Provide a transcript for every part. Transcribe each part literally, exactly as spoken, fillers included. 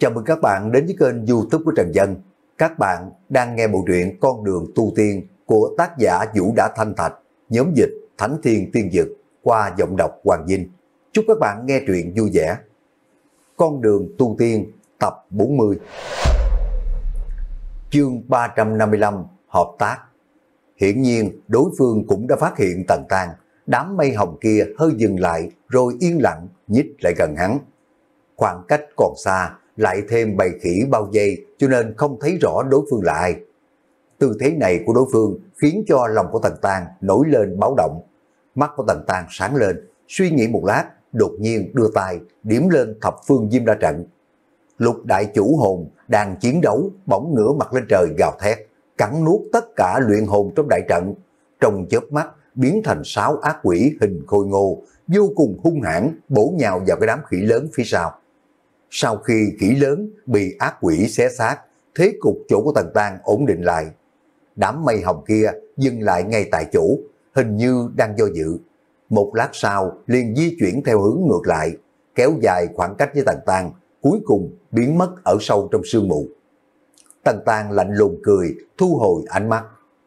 Chào mừng các bạn đến với kênh YouTube của Trần Dân. Các bạn đang nghe bộ truyện Con đường tu tiên của tác giả Vũ Đã Thanh Thạch, nhóm dịch Thánh Thiên Tiên Dực qua giọng đọc Hoàng Vinh. Chúc các bạn nghe truyện vui vẻ. Con đường tu tiên tập bốn mươi. Chương ba trăm năm mươi lăm, hợp tác. Hiển nhiên đối phương cũng đã phát hiện Tần Tang. Đám mây hồng kia hơi dừng lại rồi yên lặng nhích lại gần hắn. Khoảng cách còn xa, lại thêm bầy khỉ bao vây cho nên không thấy rõ đối phương là ai. Tư thế này của đối phương khiến cho lòng của Tần Tang nổi lên báo động. Mắt của Tần Tang sáng lên, suy nghĩ một lát, đột nhiên đưa tay điểm lên thập phương diêm la trận. Lục đại chủ hồn đang chiến đấu bỗng ngửa mặt lên trời gào thét, cắn nuốt tất cả luyện hồn trong đại trận, trong chớp mắt biến thành sáu ác quỷ hình khôi ngô, vô cùng hung hãn bổ nhào vào cái đám khỉ lớn phía sau. Sau khi khỉ lớn bị ác quỷ xé xác, thế cục chỗ của Tần Tang ổn định lại. Đám mây hồng kia dừng lại ngay tại chỗ, hình như đang do dự. Một lát sau liền di chuyển theo hướng ngược lại, kéo dài khoảng cách với Tần Tang, cuối cùng biến mất ở sâu trong sương mù. Tần Tang lạnh lùng cười, thu hồi ánh mắt.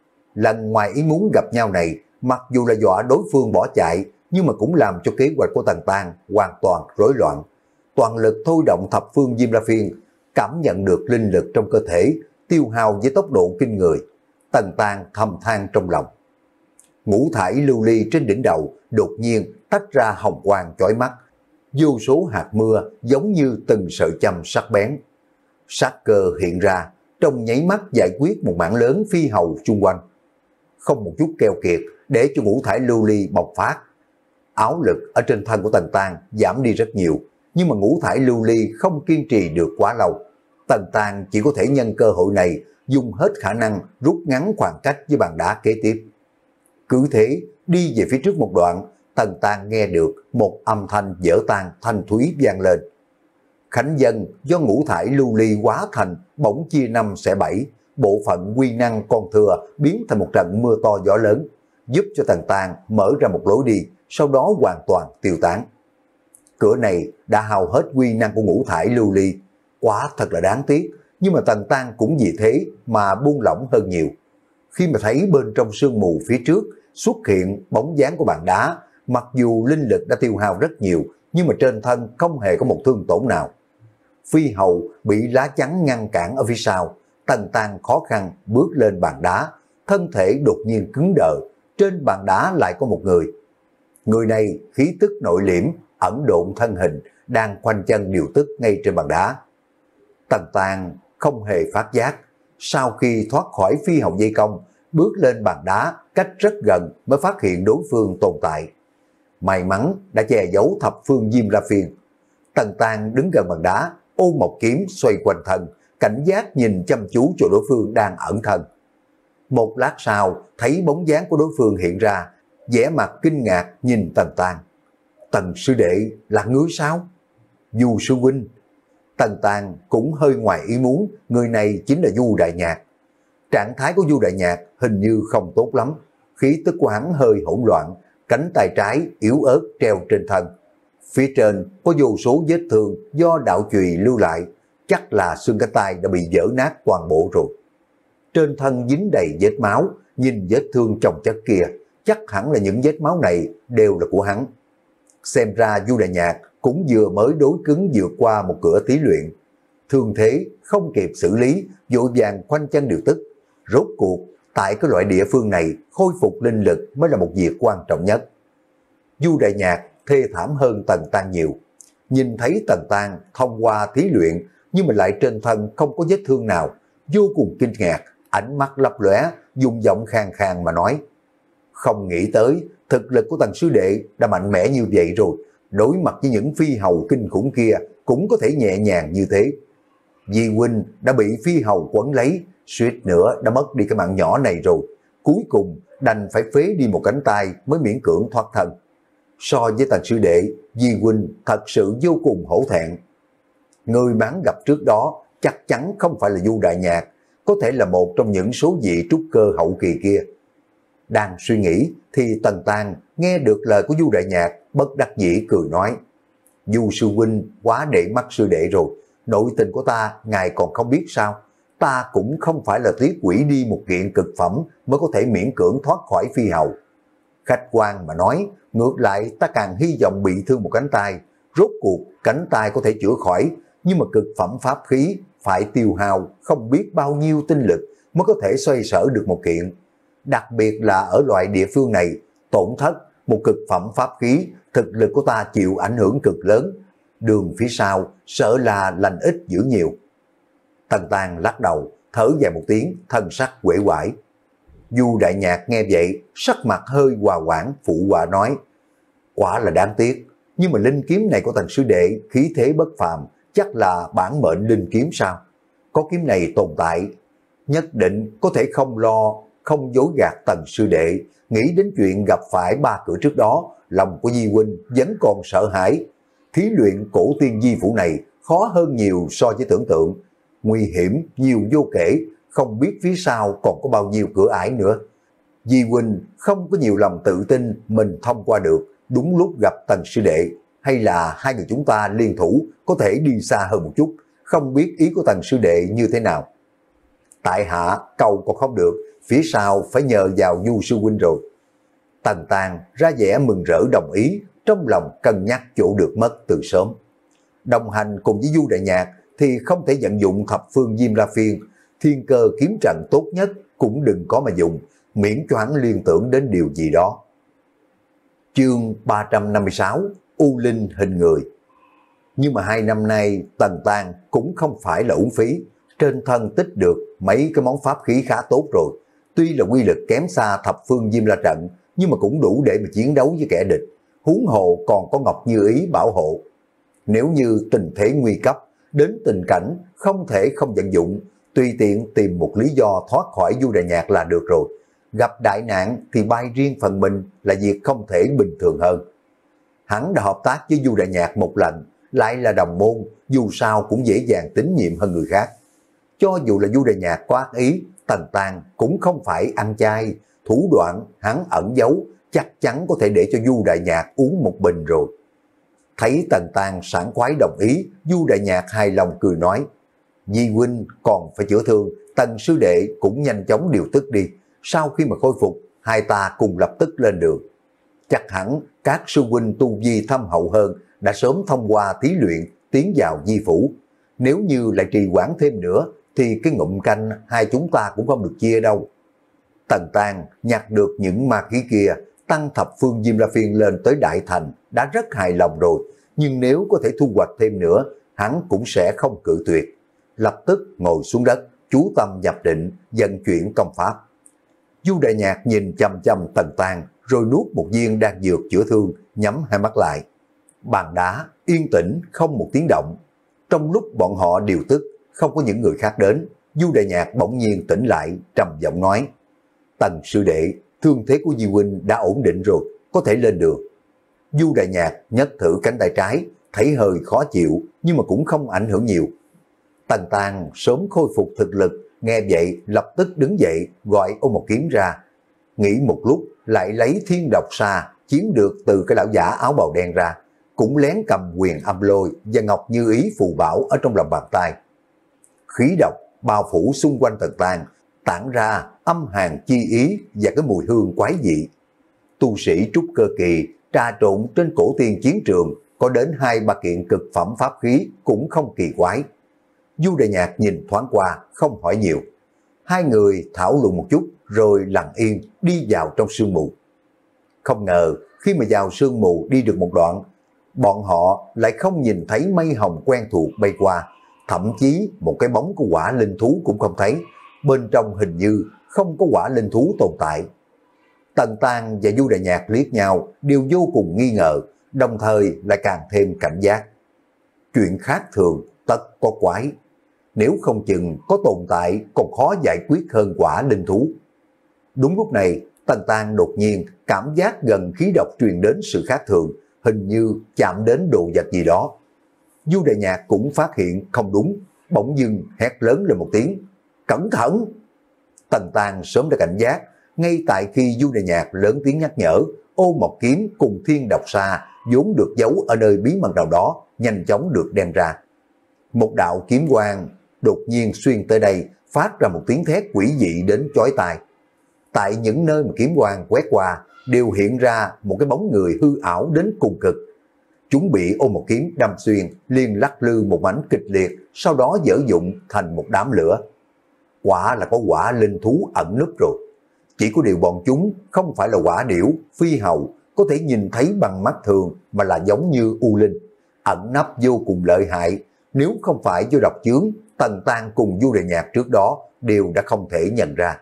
Lần ngoài ý muốn gặp nhau này, mặc dù là dọa đối phương bỏ chạy, nhưng mà cũng làm cho kế hoạch của Tần Tang hoàn toàn rối loạn. Toàn lực thôi động thập phương diêm la phiên, cảm nhận được linh lực trong cơ thể, tiêu hao với tốc độ kinh người. Tần Tang thầm than trong lòng. Ngũ thải lưu ly trên đỉnh đầu đột nhiên tách ra hồng quang chói mắt. Vô số hạt mưa giống như từng sợi châm sắc bén. Sát cơ hiện ra, trong nháy mắt giải quyết một mảng lớn phi hầu xung quanh. Không một chút keo kiệt để cho ngũ thải lưu ly bộc phát. Áo lực ở trên thân của Tần Tang giảm đi rất nhiều, nhưng mà ngũ thải lưu ly không kiên trì được quá lâu. Tần Tang chỉ có thể nhân cơ hội này dùng hết khả năng rút ngắn khoảng cách với bàn đá kế tiếp. Cứ thế đi về phía trước một đoạn, Tần Tang nghe được một âm thanh dở tan thanh thúy vang lên. Khánh dân do ngũ thải lưu ly hóa thành bỗng chia năm xẻ bảy, bộ phận quy năng còn thừa biến thành một trận mưa to gió lớn, giúp cho Tần Tang mở ra một lối đi, sau đó hoàn toàn tiêu tán. Cửa này đã hao hết quy năng của ngũ thải lưu ly, quá thật là đáng tiếc, nhưng mà Tần Tang cũng vì thế mà buông lỏng hơn nhiều. Khi mà thấy bên trong sương mù phía trước xuất hiện bóng dáng của bàn đá, mặc dù linh lực đã tiêu hao rất nhiều, nhưng mà trên thân không hề có một thương tổn nào. Phi hầu bị lá chắn ngăn cản ở phía sau, Tần Tang khó khăn bước lên bàn đá, thân thể đột nhiên cứng đờ, trên bàn đá lại có một người. Người này khí tức nội liễm, ẩn độn thân hình, đang khoanh chân điều tức ngay trên bàn đá. Tần Tang không hề phát giác, sau khi thoát khỏi phi hầu dây công, bước lên bàn đá cách rất gần mới phát hiện đối phương tồn tại. May mắn đã che giấu thập phương diêm la phiên. Tần Tang đứng gần bàn đá, ôm một kiếm xoay quanh thân, cảnh giác nhìn chăm chú cho đối phương đang ẩn thân. Một lát sau thấy bóng dáng của đối phương hiện ra, vẻ mặt kinh ngạc nhìn Tần Tang. Tần sư đệ là ngươi sao? Du sư huynh. Tần Tang cũng hơi ngoài ý muốn, người này chính là Du Đại Nhạc. Trạng thái của Du Đại Nhạc hình như không tốt lắm, khí tức của hắn hơi hỗn loạn, cánh tay trái yếu ớt treo trên thân. Phía trên có vô số vết thương do đạo chùy lưu lại, chắc là xương cánh tay đã bị vỡ nát toàn bộ rồi. Trên thân dính đầy vết máu, nhìn vết thương chồng chất kia, chắc hẳn là những vết máu này đều là của hắn. Xem ra Du Đại Nhạc cũng vừa mới đối cứng vượt qua một cửa thí luyện. Thương thế không kịp xử lý, vội vàng khoanh chân điều tức. Rốt cuộc, tại cái loại địa phương này, khôi phục linh lực mới là một việc quan trọng nhất. Du Đại Nhạc thê thảm hơn Tần Tang nhiều. Nhìn thấy Tần Tang thông qua thí luyện, nhưng mà lại trên thân không có vết thương nào, vô cùng kinh ngạc, ánh mắt lấp lóe, dùng giọng khàn khàn mà nói. Không nghĩ tới, thực lực của Tần sư đệ đã mạnh mẽ như vậy rồi, đối mặt với những phi hầu kinh khủng kia cũng có thể nhẹ nhàng như thế. Di huynh đã bị phi hầu quấn lấy, suýt nữa đã mất đi cái mạng nhỏ này rồi, cuối cùng đành phải phế đi một cánh tay mới miễn cưỡng thoát thân. So với Tần sư đệ, Di huynh thật sự vô cùng hổ thẹn. Người bán gặp trước đó chắc chắn không phải là Du Đại Nhạc, có thể là một trong những số vị trúc cơ hậu kỳ kia. Đang suy nghĩ thì Tần Tang nghe được lời của Du Đại Nhạc, bất đắc dĩ cười nói. Du sư huynh quá để mắt sư đệ rồi, nội tình của ta ngài còn không biết sao? Ta cũng không phải là tiếc quỷ đi một kiện cực phẩm mới có thể miễn cưỡng thoát khỏi phi hầu. Khách quan mà nói, ngược lại ta càng hy vọng bị thương một cánh tay. Rốt cuộc cánh tay có thể chữa khỏi, nhưng mà cực phẩm pháp khí phải tiêu hao không biết bao nhiêu tinh lực mới có thể xoay sở được một kiện. Đặc biệt là ở loại địa phương này, tổn thất một cực phẩm pháp khí, thực lực của ta chịu ảnh hưởng cực lớn. Đường phía sau sợ là lành ít dữ nhiều. Tần Tàng lắc đầu, thở dài một tiếng, thân sắc uể oải. Du Đại Nhạc nghe vậy, sắc mặt hơi hòa hoãn, phụ họa nói: quả là đáng tiếc, nhưng mà linh kiếm này của Tần sư đệ khí thế bất phàm, chắc là bản mệnh linh kiếm sao? Có kiếm này tồn tại, nhất định có thể không lo, không dối gạt Tần sư đệ. Nghĩ đến chuyện gặp phải ba cửa trước đó, lòng của Di huynh vẫn còn sợ hãi. Thí luyện cổ tiên di phủ này khó hơn nhiều so với tưởng tượng, nguy hiểm nhiều vô kể, không biết phía sau còn có bao nhiêu cửa ải nữa. Di huynh không có nhiều lòng tự tin mình thông qua được, đúng lúc gặp Tần sư đệ, hay là hai người chúng ta liên thủ có thể đi xa hơn một chút, không biết ý của Tần sư đệ như thế nào. Tại hạ cầu còn không được, phía sau phải nhờ vào Du sư huynh rồi. Tần Tàng ra vẻ mừng rỡ đồng ý, trong lòng cân nhắc chỗ được mất từ sớm. Đồng hành cùng với Du Đại Nhạc thì không thể vận dụng thập phương Diêm La Phiên, thiên cơ kiếm trận tốt nhất cũng đừng có mà dùng, miễn cho hắn liên tưởng đến điều gì đó. Chương ba trăm năm mươi sáu, U Linh hình người. Nhưng mà hai năm nay Tần Tàng cũng không phải là uổng phí, trên thân tích được mấy cái món pháp khí khá tốt rồi. Tuy là quy lực kém xa thập phương Diêm La trận, nhưng mà cũng đủ để mà chiến đấu với kẻ địch. Huống hồ còn có Ngọc Như Ý bảo hộ. Nếu như tình thế nguy cấp, đến tình cảnh không thể không vận dụng, tùy tiện tìm một lý do thoát khỏi Du Đại Nhạc là được rồi. Gặp đại nạn thì bay riêng phần mình là việc không thể bình thường hơn. Hắn đã hợp tác với Du Đại Nhạc một lần, lại là đồng môn, dù sao cũng dễ dàng tín nhiệm hơn người khác. Cho dù là Du Đại Nhạc có ác ý, Tần Tàng cũng không phải ăn chay, thủ đoạn hắn ẩn giấu chắc chắn có thể để cho Du Đại Nhạc uống một bình rồi. Thấy Tần Tàng sảng khoái đồng ý, Du Đại Nhạc hài lòng cười nói: Di huynh còn phải chữa thương, Tần sư đệ cũng nhanh chóng điều tức đi, sau khi mà khôi phục, hai ta cùng lập tức lên đường. Chắc hẳn các sư huynh tu vi thâm hậu hơn đã sớm thông qua thí luyện tiến vào di phủ. Nếu như lại trì hoãn thêm nữa thì cái ngụm canh hai chúng ta cũng không được chia đâu. Tần Tàng nhặt được những ma khí kia, tăng thập phương Diêm La Phiên lên tới đại thành đã rất hài lòng rồi, nhưng nếu có thể thu hoạch thêm nữa, hắn cũng sẽ không cự tuyệt. Lập tức ngồi xuống đất, chú tâm nhập định, vận chuyển công pháp. Du Đại Nhạc nhìn chăm chăm Tần Tàng, rồi nuốt một viên đan dược chữa thương, nhắm hai mắt lại. Bàn đá yên tĩnh không một tiếng động. Trong lúc bọn họ điều tức, không có những người khác đến, Du Đại Nhạc bỗng nhiên tỉnh lại, trầm giọng nói: Tần sư đệ, thương thế của Di huynh đã ổn định rồi, có thể lên đường. Du Đại Nhạc nhấc thử cánh tay trái, thấy hơi khó chịu, nhưng mà cũng không ảnh hưởng nhiều. Tần Tàng sớm khôi phục thực lực, nghe vậy lập tức đứng dậy, gọi Ô Một Kiếm ra. Nghĩ một lúc, lại lấy thiên độc xa, chiếm được từ cái lão giả áo bào đen ra, cũng lén cầm quyền âm lôi và Ngọc Như Ý phù bảo ở trong lòng bàn tay. Khí độc bao phủ xung quanh Tần Tàng, tản ra âm hàn chi ý và cái mùi hương quái dị. Tu sĩ trúc cơ kỳ trà trộn trên cổ tiên chiến trường, có đến hai ba kiện cực phẩm pháp khí cũng không kỳ quái. Du Đại Nhạc nhìn thoáng qua, không hỏi nhiều. Hai người thảo luận một chút, rồi lặng yên đi vào trong sương mù. Không ngờ, khi mà vào sương mù đi được một đoạn, bọn họ lại không nhìn thấy mây hồng quen thuộc bay qua, thậm chí một cái bóng của quả linh thú cũng không thấy, bên trong hình như không có quả linh thú tồn tại. Tần Tàng và Du Đại Nhạc liếc nhau đều vô cùng nghi ngờ, đồng thời lại càng thêm cảnh giác. Chuyện khác thường tất có quái, nếu không chừng có tồn tại còn khó giải quyết hơn quả linh thú. Đúng lúc này, Tần Tàng đột nhiên cảm giác gần khí độc truyền đến sự khác thường, hình như chạm đến đồ vật gì đó. Du Đại Nhạc cũng phát hiện không đúng, bỗng dưng hét lớn lên một tiếng: Cẩn thận! Tần Tàng sớm đã cảnh giác, ngay tại khi Du Đại Nhạc lớn tiếng nhắc nhở, Ô Mộc Kiếm cùng thiên độc xa vốn được giấu ở nơi bí mật nào đó nhanh chóng được đem ra. Một đạo kiếm quang đột nhiên xuyên tới đây, phát ra một tiếng thét quỷ dị đến chói tai. Tại những nơi mà kiếm quang quét qua đều hiện ra một cái bóng người hư ảo đến cùng cực. Chúng bị ôm một kiếm đâm xuyên, liền lắc lư một mảnh kịch liệt, sau đó dở dụng thành một đám lửa. Quả là có quả linh thú ẩn núp rồi. Chỉ có điều bọn chúng không phải là quả điểu, phi hầu, có thể nhìn thấy bằng mắt thường, mà là giống như u linh, ẩn nấp vô cùng lợi hại. Nếu không phải do độc chướng, Tần Tang cùng Du Đại Nhạc trước đó đều đã không thể nhận ra.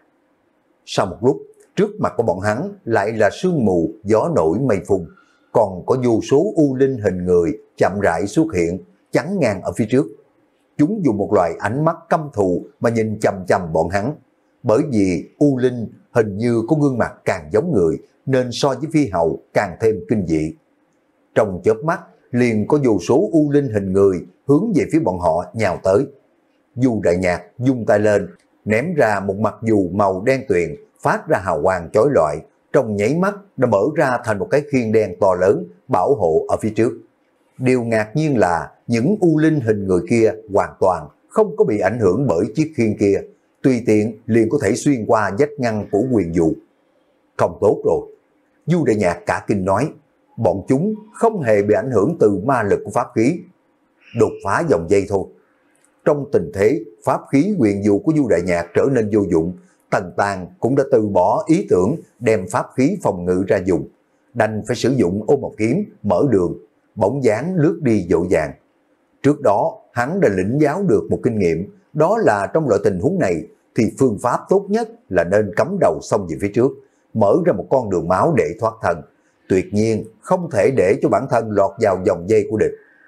Sau một lúc, trước mặt của bọn hắn lại là sương mù, gió nổi mây phun, còn có vô số u linh hình người chậm rãi xuất hiện, chắn ngang ở phía trước. Chúng dùng một loại ánh mắt căm thù mà nhìn chằm chằm bọn hắn, bởi vì u linh hình như có gương mặt càng giống người, nên so với phi hầu càng thêm kinh dị. Trong chớp mắt, liền có vô số u linh hình người hướng về phía bọn họ nhào tới. Du Đại Nhạc dung tay lên, ném ra một mặt dù màu đen tuyền, phát ra hào quang chói lọi, trong nháy mắt đã mở ra thành một cái khiên đen to lớn bảo hộ ở phía trước. Điều ngạc nhiên là những u linh hình người kia hoàn toàn không có bị ảnh hưởng bởi chiếc khiên kia, tùy tiện liền có thể xuyên qua vách ngăn của quyền dụ. Không tốt rồi. Du Đại Nhạc cả kinh nói, bọn chúng không hề bị ảnh hưởng từ ma lực của pháp khí, đột phá dòng dây thôi. Trong tình thế pháp khí quyền dụ của Du Đại Nhạc trở nên vô dụng, Tần Tang cũng đã từ bỏ ý tưởng đem pháp khí phòng ngự ra dùng, đành phải sử dụng ôm một kiếm mở đường, bóng dáng lướt đi dội vàng. Trước đó hắn đã lĩnh giáo được một kinh nghiệm, đó là trong loại tình huống này thì phương pháp tốt nhất là nên cắm đầu xông về phía trước, mở ra một con đường máu để thoát thân, tuyệt nhiên không thể để cho bản thân lọt vào vòng dây của địch.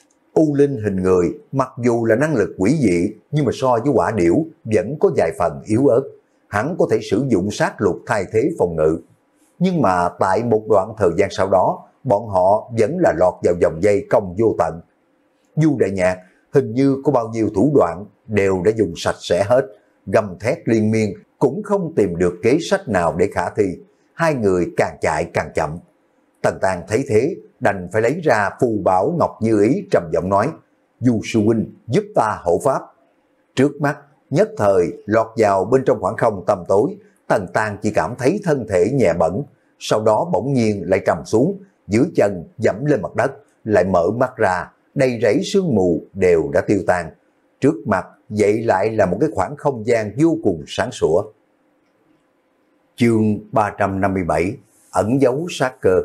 U linh hình người mặc dù là năng lực quỷ dị, nhưng mà so với quả điểu vẫn có vài phần yếu ớt, hắn có thể sử dụng sát lục thay thế phòng ngự. Nhưng mà tại một đoạn thời gian sau đó, bọn họ vẫn là lọt vào vòng dây công vô tận. Du Đại Nhạc hình như có bao nhiêu thủ đoạn đều đã dùng sạch sẽ hết, gầm thét liên miên cũng không tìm được kế sách nào để khả thi. Hai người càng chạy càng chậm. Tần Tang thấy thế, đành phải lấy ra phù bảo Ngọc Như Ý trầm giọng nói, Du sư huynh giúp ta hộ pháp. Trước mắt nhất thời lọt vào bên trong khoảng không tăm tối, Tần Tang chỉ cảm thấy thân thể nhẹ bẩn, sau đó bỗng nhiên lại trầm xuống, dưới chân dẫm lên mặt đất, lại mở mắt ra, đầy rẫy sương mù đều đã tiêu tan. Trước mặt vậy lại là một cái khoảng không gian vô cùng sáng sủa. Chương ba trăm năm mươi bảy, ẩn giấu sát cơ.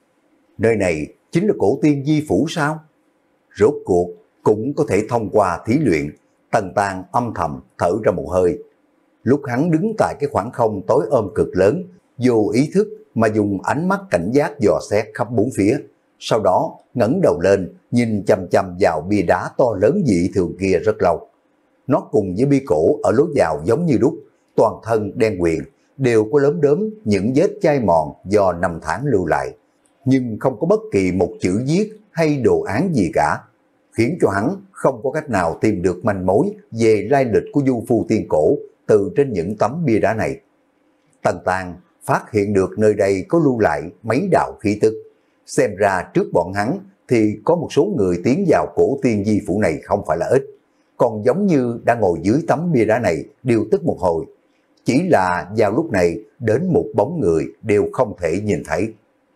Nơi này chính là cổ tiên di phủ sao? Rốt cuộc cũng có thể thông qua thí luyện. Tần Tang âm thầm thở ra một hơi. Lúc hắn đứng tại cái khoảng không tối ôm cực lớn, vô ý thức mà dùng ánh mắt cảnh giác dò xét khắp bốn phía, sau đó ngẩng đầu lên nhìn chằm chằm vào bia đá to lớn dị thường kia rất lâu. Nó cùng với bia cổ ở lối vào giống như đúc, toàn thân đen quyền, đều có lốm đốm những vết chai mòn do năm tháng lưu lại, nhưng không có bất kỳ một chữ viết hay đồ án gì cả, khiến cho hắn không có cách nào tìm được manh mối về lai lịch của du phu tiên cổ từ trên những tấm bia đá này. Tần Tang phát hiện được nơi đây có lưu lại mấy đạo khí tức, xem ra trước bọn hắn thì có một số người tiến vào cổ tiên di phủ này không phải là ít, còn giống như đã ngồi dưới tấm bia đá này điều tức một hồi. Chỉ là vào lúc này đến một bóng người đều không thể nhìn thấy.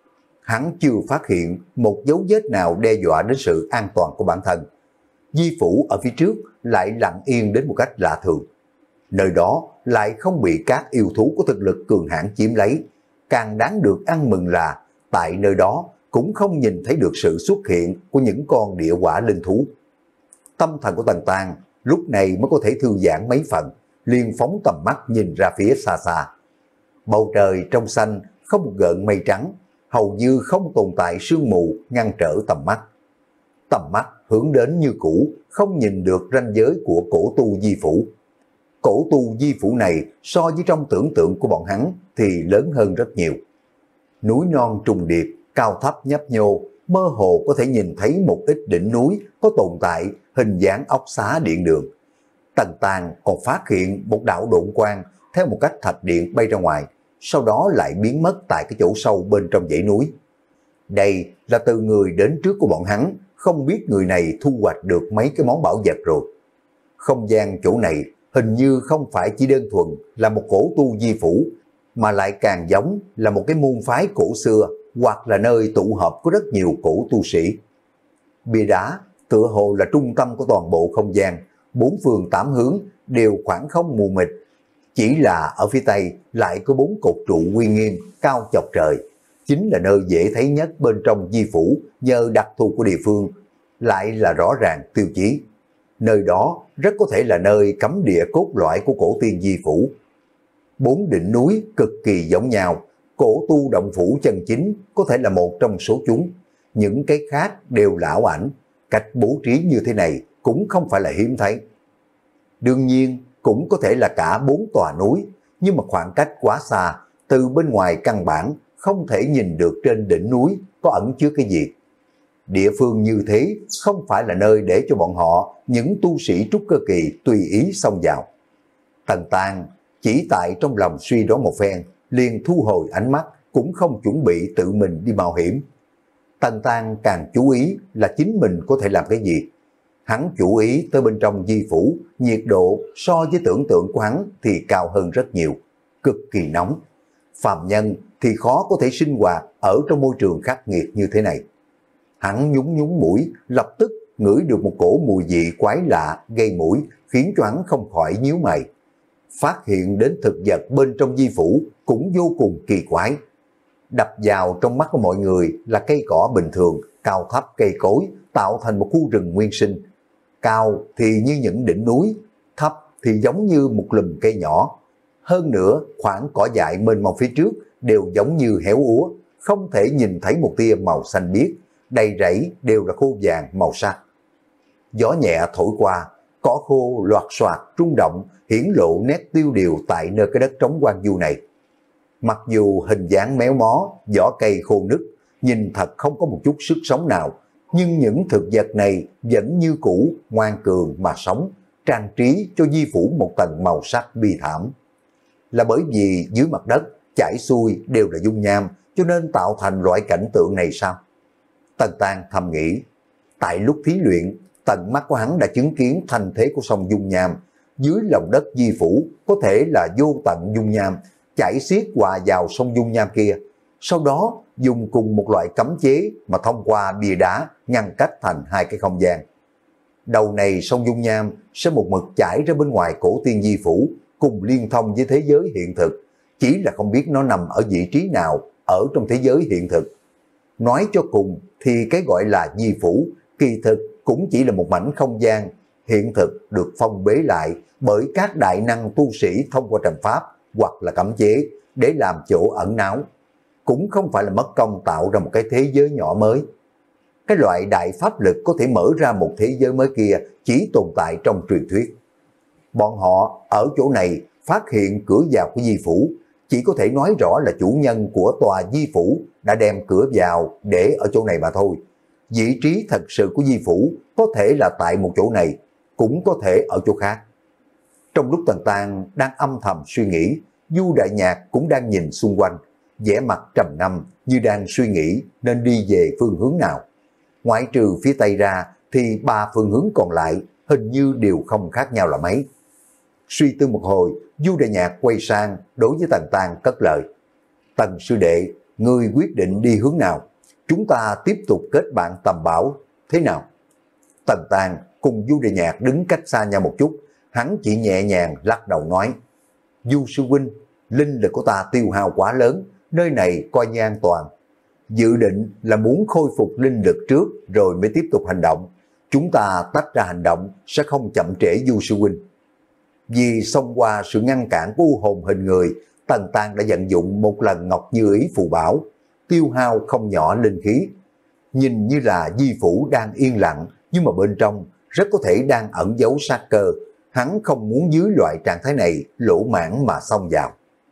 Hắn chưa phát hiện một dấu vết nào đe dọa đến sự an toàn của bản thân. Di phủ ở phía trước lại lặng yên đến một cách lạ thường. Nơi đó lại không bị các yêu thú có thực lực cường hãn chiếm lấy. Càng đáng được ăn mừng là tại nơi đó cũng không nhìn thấy được sự xuất hiện của những con địa quả linh thú. Tâm thần của Tần Tang lúc này mới có thể thư giãn mấy phần, liền phóng tầm mắt nhìn ra phía xa xa. Bầu trời trong xanh không một gợn mây trắng, hầu như không tồn tại sương mù ngăn trở tầm mắt. Tầm mắt hướng đến như cũ, không nhìn được ranh giới của cổ tu di phủ. Cổ tu di phủ này so với trong tưởng tượng của bọn hắn thì lớn hơn rất nhiều. Núi non trùng điệp, cao thấp nhấp nhô, mơ hồ có thể nhìn thấy một ít đỉnh núi có tồn tại hình dáng ốc xá điện đường. Tần Tang còn phát hiện một đạo độn quang theo một cách thạch điện bay ra ngoài, sau đó lại biến mất tại cái chỗ sâu bên trong dãy núi. Đây là từ người đến trước của bọn hắn, không biết người này thu hoạch được mấy cái món bảo vật rồi. không gian chỗ này hình như không phải chỉ đơn thuần là một cổ tu di phủ, mà lại càng giống là một cái môn phái cổ xưa hoặc là nơi tụ họp của rất nhiều cổ tu sĩ. Bia đá tựa hồ là trung tâm của toàn bộ không gian, bốn phương tám hướng đều khoảng không mù mịt. Chỉ là ở phía tây lại có bốn cột trụ uy nghiêm cao chọc trời, chính là nơi dễ thấy nhất bên trong di phủ nhờ đặc thù của địa phương, lại là rõ ràng tiêu chí. Nơi đó rất có thể là nơi cấm địa cốt lõi của cổ tiên di phủ. Bốn đỉnh núi cực kỳ giống nhau, cổ tu động phủ chân chính có thể là một trong số chúng, những cái khác đều là ảo ảnh, cách bố trí như thế này cũng không phải là hiếm thấy. Đương nhiên cũng có thể là cả bốn tòa núi, nhưng mà khoảng cách quá xa, từ bên ngoài căn bản không thể nhìn được trên đỉnh núi có ẩn chứa cái gì. Địa phương như thế không phải là nơi để cho bọn họ, những tu sĩ trúc cơ kỳ tùy ý xông vào. Tần Tang chỉ tại trong lòng suy đoán một phen, liền thu hồi ánh mắt, cũng không chuẩn bị tự mình đi mạo hiểm. Tần Tang càng chú ý là chính mình có thể làm cái gì. Hắn chú ý tới bên trong di phủ, nhiệt độ so với tưởng tượng của hắn thì cao hơn rất nhiều, cực kỳ nóng. Phàm nhân thì khó có thể sinh hoạt ở trong môi trường khắc nghiệt như thế này. Hắn nhún nhún mũi, lập tức ngửi được một cổ mùi vị quái lạ gây mũi, khiến cho hắn không khỏi nhíu mày. Phát hiện đến thực vật bên trong di phủ cũng vô cùng kỳ quái. Đập vào trong mắt của mọi người là cây cỏ bình thường, cao thấp cây cối tạo thành một khu rừng nguyên sinh. Cao thì như những đỉnh núi, thấp thì giống như một lùm cây nhỏ. Hơn nữa, khoảng cỏ dại mênh mông phía trước đều giống như héo úa, không thể nhìn thấy một tia màu xanh biếc, đầy rẫy đều là khô vàng màu sắc. Gió nhẹ thổi qua, cỏ khô loạt soạt rung động, hiển lộ nét tiêu điều tại nơi cái đất trống hoang vu này. Mặc dù hình dáng méo mó, vỏ cây khô nứt, nhìn thật không có một chút sức sống nào, nhưng những thực vật này vẫn như cũ, ngoan cường mà sống, trang trí cho di phủ một tầng màu sắc bi thảm. Là bởi vì dưới mặt đất chảy xuôi đều là dung nham, cho nên tạo thành loại cảnh tượng này sao? Tần Tang thầm nghĩ. Tại lúc thí luyện, tận mắt của hắn đã chứng kiến thành thế của sông dung nham. Dưới lòng đất di phủ có thể là vô tận dung nham chảy xiết hòa vào sông dung nham kia, sau đó dùng cùng một loại cấm chế mà thông qua bia đá ngăn cách thành hai cái không gian. Đầu này sông dung nham sẽ một mực chảy ra bên ngoài cổ tiên di phủ, cùng liên thông với thế giới hiện thực, chỉ là không biết nó nằm ở vị trí nào ở trong thế giới hiện thực. Nói cho cùng thì cái gọi là di phủ kỳ thực cũng chỉ là một mảnh không gian hiện thực được phong bế lại bởi các đại năng tu sĩ thông qua trận pháp hoặc là cấm chế để làm chỗ ẩn náu, cũng không phải là mất công tạo ra một cái thế giới nhỏ mới. Cái loại đại pháp lực có thể mở ra một thế giới mới kia chỉ tồn tại trong truyền thuyết. Bọn họ ở chỗ này phát hiện cửa vào của di phủ, chỉ có thể nói rõ là chủ nhân của tòa di phủ đã đem cửa vào để ở chỗ này mà thôi. Vị trí thật sự của di phủ có thể là tại một chỗ này, cũng có thể ở chỗ khác. Trong lúc Tần Tang đang âm thầm suy nghĩ, Du Đại Nhạc cũng đang nhìn xung quanh, vẻ mặt trầm ngâm như đang suy nghĩ nên đi về phương hướng nào. Ngoại trừ phía tây ra thì ba phương hướng còn lại hình như đều không khác nhau là mấy. Suy tư một hồi, Du Đại Nhạc quay sang đối với Tần Tang cất lời. Tần sư đệ, ngươi quyết định đi hướng nào? Chúng ta tiếp tục kết bạn tầm bảo, thế nào? Tần Tang cùng Du Đại Nhạc đứng cách xa nhau một chút, hắn chỉ nhẹ nhàng lắc đầu nói. Du sư huynh, linh lực của ta tiêu hao quá lớn, nơi này coi như an toàn. Dự định là muốn khôi phục linh lực trước rồi mới tiếp tục hành động. Chúng ta tách ra hành động sẽ không chậm trễ Du sư huynh. Vì xông qua sự ngăn cản của u hồn hình người, Tần Tang đã vận dụng một lần Ngọc Như Ý phù bảo, tiêu hao không nhỏ linh khí. Nhìn như là di phủ đang yên lặng, nhưng mà bên trong rất có thể đang ẩn giấu sát cơ. Hắn không muốn dưới loại trạng thái này lỗ mãng mà xông vào.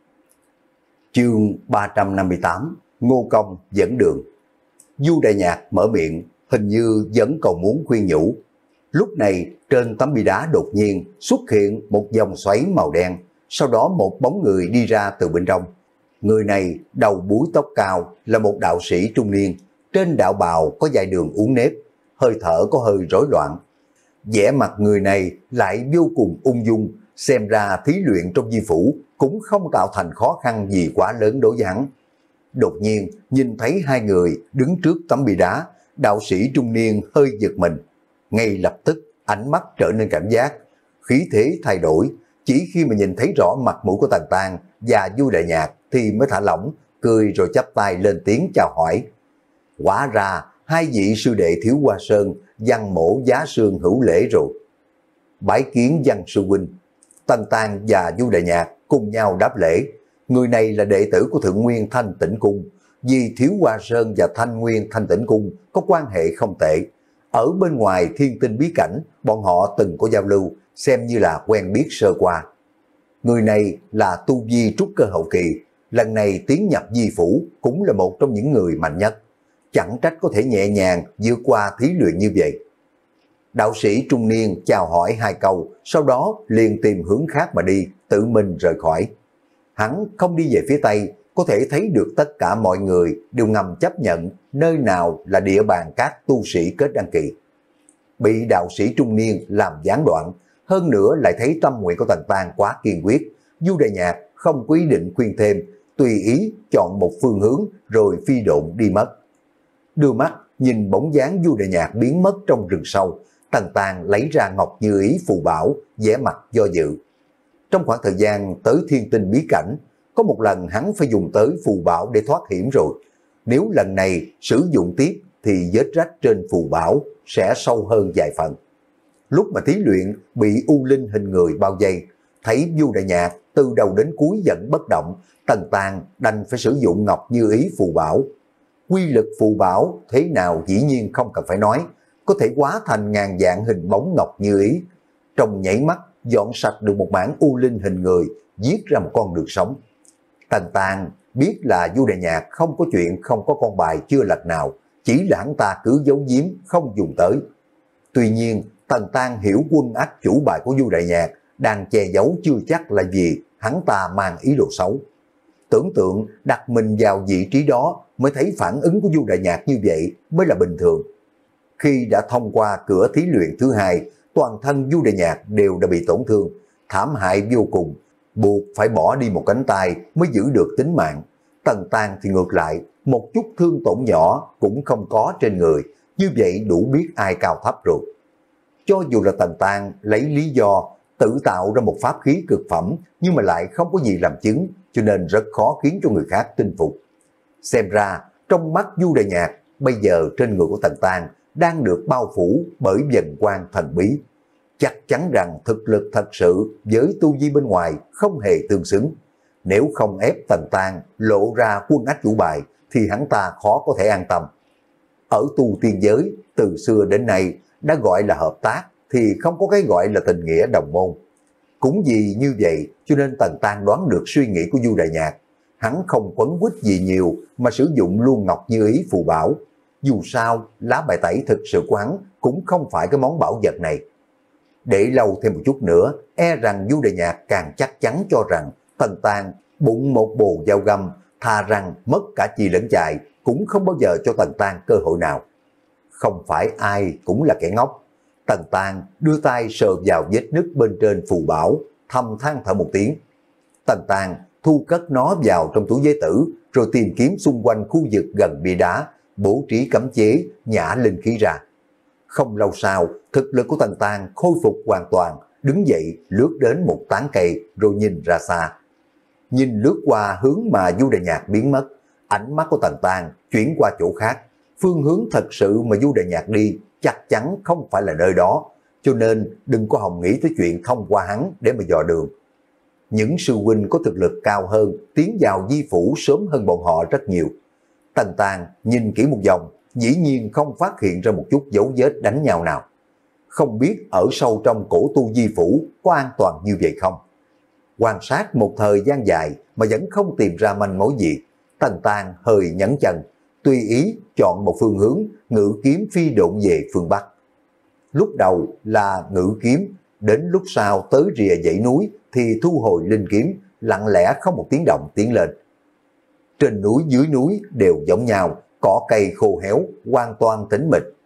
Chương ba trăm năm mươi tám, Ngô Công dẫn đường. Du Đại Nhạc mở miệng, hình như vẫn còn muốn khuyên nhủ. Lúc này trên tấm bia đá đột nhiên xuất hiện một dòng xoáy màu đen, sau đó một bóng người đi ra từ bên trong. Người này đầu búi tóc cao, là một đạo sĩ trung niên, trên đạo bào có vài đường uốn nếp, hơi thở có hơi rối loạn. vẻ mặt người này lại vô cùng ung dung, xem ra thí luyện trong di phủ cũng không tạo thành khó khăn gì quá lớn đối với hắn. Đột nhiên nhìn thấy hai người đứng trước tấm bia đá, đạo sĩ trung niên hơi giật mình. Ngay lập tức ánh mắt trở nên cảnh giác, khí thế thay đổi. Chỉ khi mà nhìn thấy rõ mặt mũi của Tần Tang và Vu Đại Nhạc thì mới thả lỏng, cười rồi chắp tay lên tiếng chào hỏi. Quả ra hai vị sư đệ Thiếu Hoa Sơn, Văn Mổ Giá Sương hữu lễ rồi. Bái kiến Văn sư huynh. Tần Tang và Vu Đại Nhạc cùng nhau đáp lễ. Người này là đệ tử của Thượng Nguyên Thanh Tĩnh Cung. Vì Thiếu Hoa Sơn và Thanh Nguyên Thanh Tĩnh Cung có quan hệ không tệ. Ở bên ngoài thiên tinh bí cảnh, bọn họ từng có giao lưu, xem như là quen biết sơ qua. Người này là tu vi trúc cơ hậu kỳ, lần này tiến nhập di phủ cũng là một trong những người mạnh nhất. Chẳng trách có thể nhẹ nhàng vượt qua thí luyện như vậy. Đạo sĩ trung niên chào hỏi hai câu, sau đó liền tìm hướng khác mà đi, tự mình rời khỏi. Hắn không đi về phía Tây, có thể thấy được tất cả mọi người đều ngầm chấp nhận nơi nào là địa bàn các tu sĩ kết đăng kỳ. Bị đạo sĩ trung niên làm gián đoạn, hơn nữa lại thấy tâm nguyện của Tần Tang quá kiên quyết, Vu Đại Nhạc không có ý định khuyên thêm, tùy ý chọn một phương hướng rồi phi độn đi mất. Đưa mắt nhìn bóng dáng Vu Đại Nhạc biến mất trong rừng sâu, Tần Tang lấy ra ngọc như ý phù bảo, vẻ mặt do dự. Trong khoảng thời gian tới thiên tinh bí cảnh, có một lần hắn phải dùng tới phù bảo để thoát hiểm rồi. Nếu lần này sử dụng tiếp thì vết rách trên phù bảo sẽ sâu hơn vài phần. Lúc mà thí luyện bị u linh hình người bao vây, thấy Vu Đại Nhạc từ đầu đến cuối vẫn bất động, Tần Tang đành phải sử dụng ngọc như ý phù bảo. Quy lực phù bảo thế nào dĩ nhiên không cần phải nói, có thể hóa thành ngàn dạng hình bóng ngọc như ý. Trong nhảy mắt dọn sạch được một mảng u linh hình người, giết ra một con đường sống. Tần Tang biết là Vu Đại Nhạc không có chuyện không có con bài chưa lật nào, chỉ là hắn ta cứ giấu giếm không dùng tới. Tuy nhiên Tần Tang hiểu quân ách chủ bài của Vu Đại Nhạc đang che giấu chưa chắc là vì hắn ta mang ý đồ xấu. Tưởng tượng đặt mình vào vị trí đó mới thấy phản ứng của Vu Đại Nhạc như vậy mới là bình thường. Khi đã thông qua cửa thí luyện thứ hai, toàn thân Vu Đại Nhạc đều đã bị tổn thương, thảm hại vô cùng, buộc phải bỏ đi một cánh tay mới giữ được tính mạng. Tần Tang thì ngược lại, một chút thương tổn nhỏ cũng không có trên người, như vậy đủ biết ai cao thấp rồi. Cho dù là Tần Tang lấy lý do tự tạo ra một pháp khí cực phẩm, nhưng mà lại không có gì làm chứng, cho nên rất khó khiến cho người khác tin phục. Xem ra, trong mắt Vu Đại Nhạc, bây giờ trên người của Tần Tang đang được bao phủ bởi vần quang thần bí. Chắc chắn rằng thực lực thật sự với tu vi bên ngoài không hề tương xứng. Nếu không ép Tần Tang lộ ra quân ách chủ bài thì hắn ta khó có thể an tâm. Ở tu tiên giới, từ xưa đến nay đã gọi là hợp tác thì không có cái gọi là tình nghĩa đồng môn. Cũng vì như vậy cho nên Tần Tang đoán được suy nghĩ của Vu Đại Nhạc. Hắn không quấn quýt gì nhiều mà sử dụng luôn ngọc như ý phù bảo. Dù sao, lá bài tẩy thực sự của hắn cũng không phải cái món bảo vật này. Để lâu thêm một chút nữa, e rằng Vu Đại Nhạc càng chắc chắn cho rằng Tần Tang bụng một bồ dao găm, thà rằng mất cả chi lẫn chài, cũng không bao giờ cho Tần Tang cơ hội nào. Không phải ai cũng là kẻ ngốc. Tần Tang đưa tay sờ vào vết nứt bên trên phù bảo, thầm than thở một tiếng. Tần Tang thu cất nó vào trong túi giấy tử, rồi tìm kiếm xung quanh khu vực gần bia đá, bố trí cấm chế, nhả linh khí ra. Không lâu sau, thực lực của Tần Tang khôi phục hoàn toàn, đứng dậy lướt đến một tán cây rồi nhìn ra xa. Nhìn lướt qua hướng mà Vu Đại Nhạc biến mất, ánh mắt của Tần Tang chuyển qua chỗ khác. Phương hướng thật sự mà Vu Đại Nhạc đi chắc chắn không phải là nơi đó, cho nên đừng có hòng nghĩ tới chuyện thông qua hắn để mà dò đường. Những sư huynh có thực lực cao hơn tiến vào di phủ sớm hơn bọn họ rất nhiều. Tần Tang nhìn kỹ một vòng, dĩ nhiên không phát hiện ra một chút dấu vết đánh nhau nào. Không biết ở sâu trong cổ tu di phủ có an toàn như vậy không? Quan sát một thời gian dài mà vẫn không tìm ra manh mối gì, Tần Tang hơi nhấn chân, tùy ý chọn một phương hướng, ngự kiếm phi độn về phương Bắc. Lúc đầu là ngự kiếm, đến lúc sau tới rìa dãy núi thì thu hồi linh kiếm, lặng lẽ không một tiếng động tiến lên. Trên núi dưới núi đều giống nhau, cỏ cây khô héo, hoàn toàn tĩnh mịch.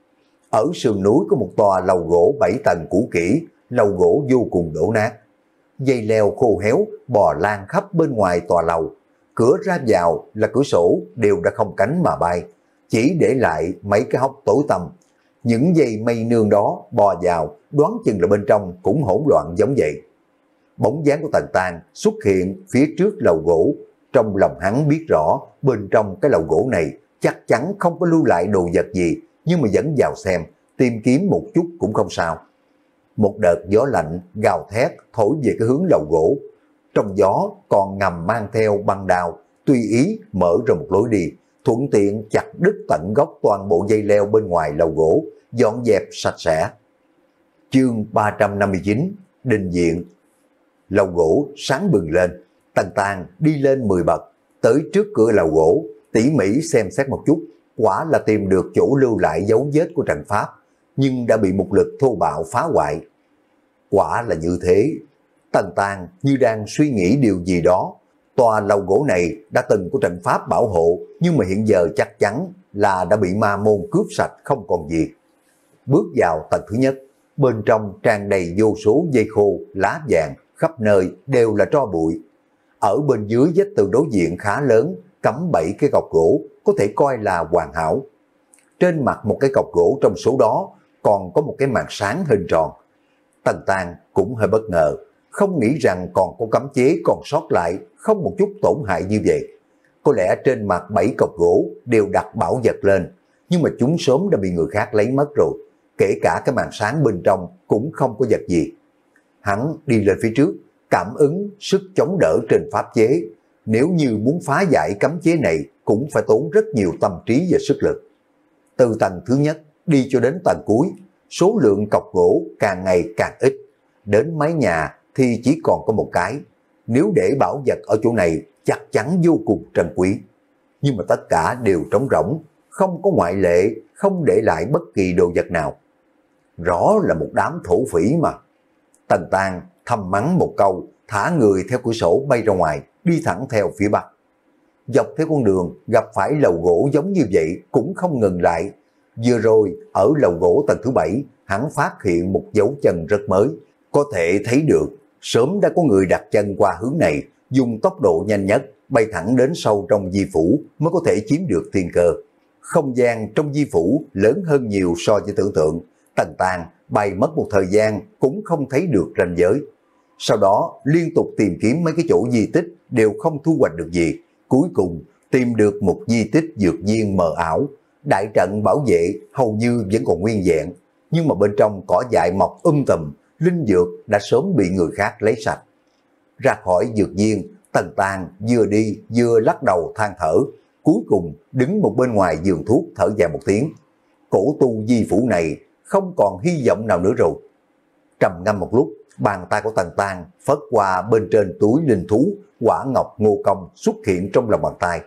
Ở sườn núi có một tòa lầu gỗ bảy tầng cũ kỹ, lầu gỗ vô cùng đổ nát. Dây leo khô héo bò lan khắp bên ngoài tòa lầu. Cửa ra vào là cửa sổ đều đã không cánh mà bay, chỉ để lại mấy cái hốc tối tăm. Những dây mây nương đó bò vào, đoán chừng là bên trong cũng hỗn loạn giống vậy. Bóng dáng của Tần Tang xuất hiện phía trước lầu gỗ, trong lòng hắn biết rõ bên trong cái lầu gỗ này chắc chắn không có lưu lại đồ vật gì, nhưng mà vẫn vào xem, tìm kiếm một chút cũng không sao. Một đợt gió lạnh gào thét thổi về cái hướng lầu gỗ, trong gió còn ngầm mang theo băng đao, tùy ý mở ra một lối đi, thuận tiện chặt đứt tận gốc toàn bộ dây leo bên ngoài lầu gỗ, dọn dẹp sạch sẽ. Chương ba trăm năm mươi chín, Đình Diện. Lầu gỗ sáng bừng lên, Tần Tang đi lên mười bậc, tới trước cửa lầu gỗ, tỉ mỉ xem xét một chút, quả là tìm được chỗ lưu lại dấu vết của trận pháp, nhưng đã bị một lực thô bạo phá hoại. Quả là như thế. Tần Tang như đang suy nghĩ điều gì đó. Tòa lầu gỗ này đã từng có trận pháp bảo hộ, nhưng mà hiện giờ chắc chắn là đã bị ma môn cướp sạch không còn gì. Bước vào tầng thứ nhất, bên trong tràn đầy vô số dây khô, lá vàng, khắp nơi đều là tro bụi. Ở bên dưới vách tường đối diện khá lớn, cắm bảy cái cọc gỗ, có thể coi là hoàn hảo. Trên mặt một cái cọc gỗ trong số đó còn có một cái màn sáng hình tròn. Tần Tang cũng hơi bất ngờ, không nghĩ rằng còn có cấm chế còn sót lại, không một chút tổn hại như vậy. Có lẽ trên mặt bảy cọc gỗ đều đặt bảo vật lên, nhưng mà chúng sớm đã bị người khác lấy mất rồi, kể cả cái màn sáng bên trong cũng không có vật gì. Hắn đi lên phía trước, cảm ứng sức chống đỡ trên pháp chế. Nếu như muốn phá giải cấm chế này cũng phải tốn rất nhiều tâm trí và sức lực. Từ tầng thứ nhất đi cho đến tầng cuối, số lượng cọc gỗ càng ngày càng ít. Đến mái nhà thì chỉ còn có một cái. Nếu để bảo vật ở chỗ này chắc chắn vô cùng trân quý. Nhưng mà tất cả đều trống rỗng, không có ngoại lệ, không để lại bất kỳ đồ vật nào. Rõ là một đám thổ phỉ mà. Tần Tang thầm mắng một câu, thả người theo cửa sổ bay ra ngoài, đi thẳng theo phía bắc. Dọc theo con đường gặp phải lầu gỗ giống như vậy cũng không ngừng lại. Vừa rồi ở lầu gỗ tầng thứ bảy, hắn phát hiện một dấu chân rất mới. Có thể thấy được sớm đã có người đặt chân qua hướng này, dùng tốc độ nhanh nhất bay thẳng đến sâu trong di phủ mới có thể chiếm được thiên cơ. Không gian trong di phủ lớn hơn nhiều so với tưởng tượng. Tần Tang bay mất một thời gian cũng không thấy được ranh giới. Sau đó liên tục tìm kiếm mấy cái chỗ di tích đều không thu hoạch được gì. Cuối cùng tìm được một di tích dược viên mờ ảo. Đại trận bảo vệ hầu như vẫn còn nguyên vẹn, nhưng mà bên trong cỏ dại mọc um tùm, linh dược đã sớm bị người khác lấy sạch. Ra khỏi dược viên, Tần Tang vừa đi vừa lắc đầu than thở, cuối cùng đứng một bên ngoài giường thuốc thở dài một tiếng. Cổ tu di phủ này không còn hy vọng nào nữa rồi. Trầm ngâm một lúc, bàn tay của Tần Tang phất qua bên trên túi linh thú, quả ngọc ngô công xuất hiện trong lòng bàn tay.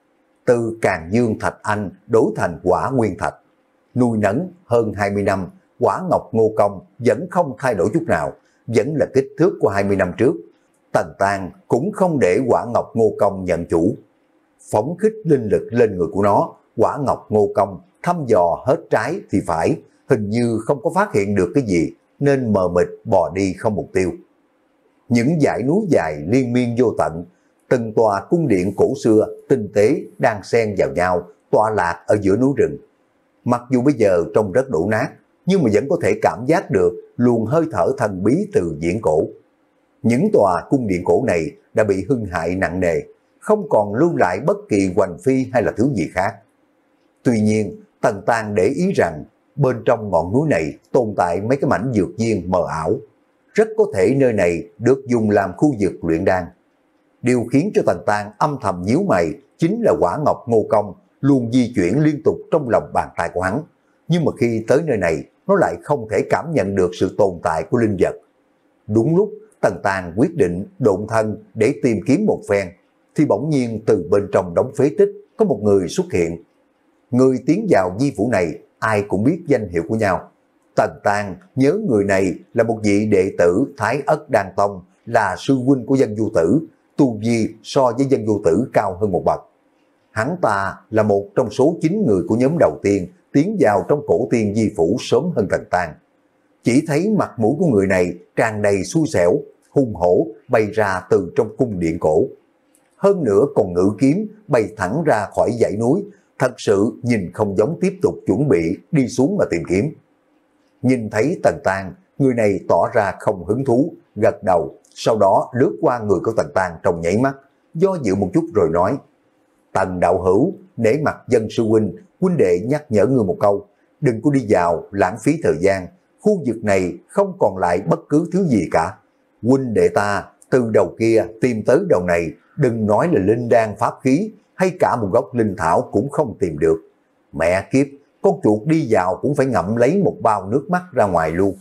Từ Càn Dương Thạch Anh đổi thành quả nguyên thạch. Nuôi nấng hơn hai mươi năm, quả ngọc ngô công vẫn không thay đổi chút nào, vẫn là kích thước của hai mươi năm trước. Tần Tang cũng không để quả ngọc ngô công nhận chủ. Phóng khích linh lực lên người của nó, quả ngọc ngô công thăm dò hết trái thì phải, hình như không có phát hiện được cái gì, nên mờ mịt bò đi không mục tiêu. Những dãy núi dài liên miên vô tận, từng tòa cung điện cổ xưa tinh tế đang xen vào nhau, tọa lạc ở giữa núi rừng. Mặc dù bây giờ trông rất đổ nát, nhưng mà vẫn có thể cảm giác được luồng hơi thở thần bí từ viễn cổ. Những tòa cung điện cổ này đã bị hư hại nặng nề, không còn lưu lại bất kỳ hoành phi hay là thứ gì khác. Tuy nhiên, Tần Tang để ý rằng bên trong ngọn núi này tồn tại mấy cái mảnh dược viên mờ ảo. Rất có thể nơi này được dùng làm khu vực luyện đan. Điều khiến cho Tần Tang âm thầm nhíu mày chính là quả ngọc ngô công luôn di chuyển liên tục trong lòng bàn tay của hắn. Nhưng mà khi tới nơi này, nó lại không thể cảm nhận được sự tồn tại của linh vật. Đúng lúc Tần Tang quyết định độn thân để tìm kiếm một phen, thì bỗng nhiên từ bên trong đống phế tích có một người xuất hiện. Người tiến vào di phủ này ai cũng biết danh hiệu của nhau. Tần Tang nhớ người này là một vị đệ tử Thái Ất Đan Tông, là sư huynh của Dân Vô Tử, tu vi so với Dân Vô Tử cao hơn một bậc. Hắn ta là một trong số chín người của nhóm đầu tiên tiến vào trong cổ tiên di phủ sớm hơn Tần Tang. Chỉ thấy mặt mũi của người này tràn đầy xui xẻo, hung hổ bay ra từ trong cung điện cổ. Hơn nữa còn ngự kiếm bay thẳng ra khỏi dãy núi, thật sự nhìn không giống tiếp tục chuẩn bị đi xuống mà tìm kiếm. Nhìn thấy Tần Tang, người này tỏ ra không hứng thú, gật đầu, sau đó lướt qua người của Tần Tang trong nháy mắt, do dự một chút rồi nói: Tần đạo hữu, nể mặt dân sư huynh, huynh đệ nhắc nhở ngươi một câu, đừng có đi vào lãng phí thời gian, khu vực này không còn lại bất cứ thứ gì cả. Huynh đệ ta từ đầu kia tìm tới đầu này, đừng nói là linh đan pháp khí hay cả một gốc linh thảo cũng không tìm được. Mẹ kiếp, con chuột đi vào cũng phải ngậm lấy một bao nước mắt ra ngoài luôn.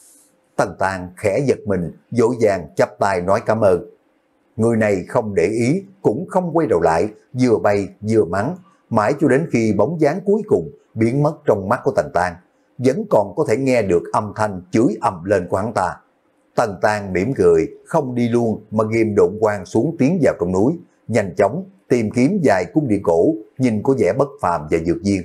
Tần Tang khẽ giật mình, vội vàng chắp tay nói cảm ơn. Người này không để ý, cũng không quay đầu lại, vừa bay vừa mắng, mãi cho đến khi bóng dáng cuối cùng biến mất trong mắt của Tần Tang, vẫn còn có thể nghe được âm thanh chửi ầm lên của hắn ta. Tần Tang mỉm cười, không đi luôn mà ghim độn quang xuống tiến vào trong núi, nhanh chóng tìm kiếm vài cung điện cổ, nhìn có vẻ bất phàm và dược viên.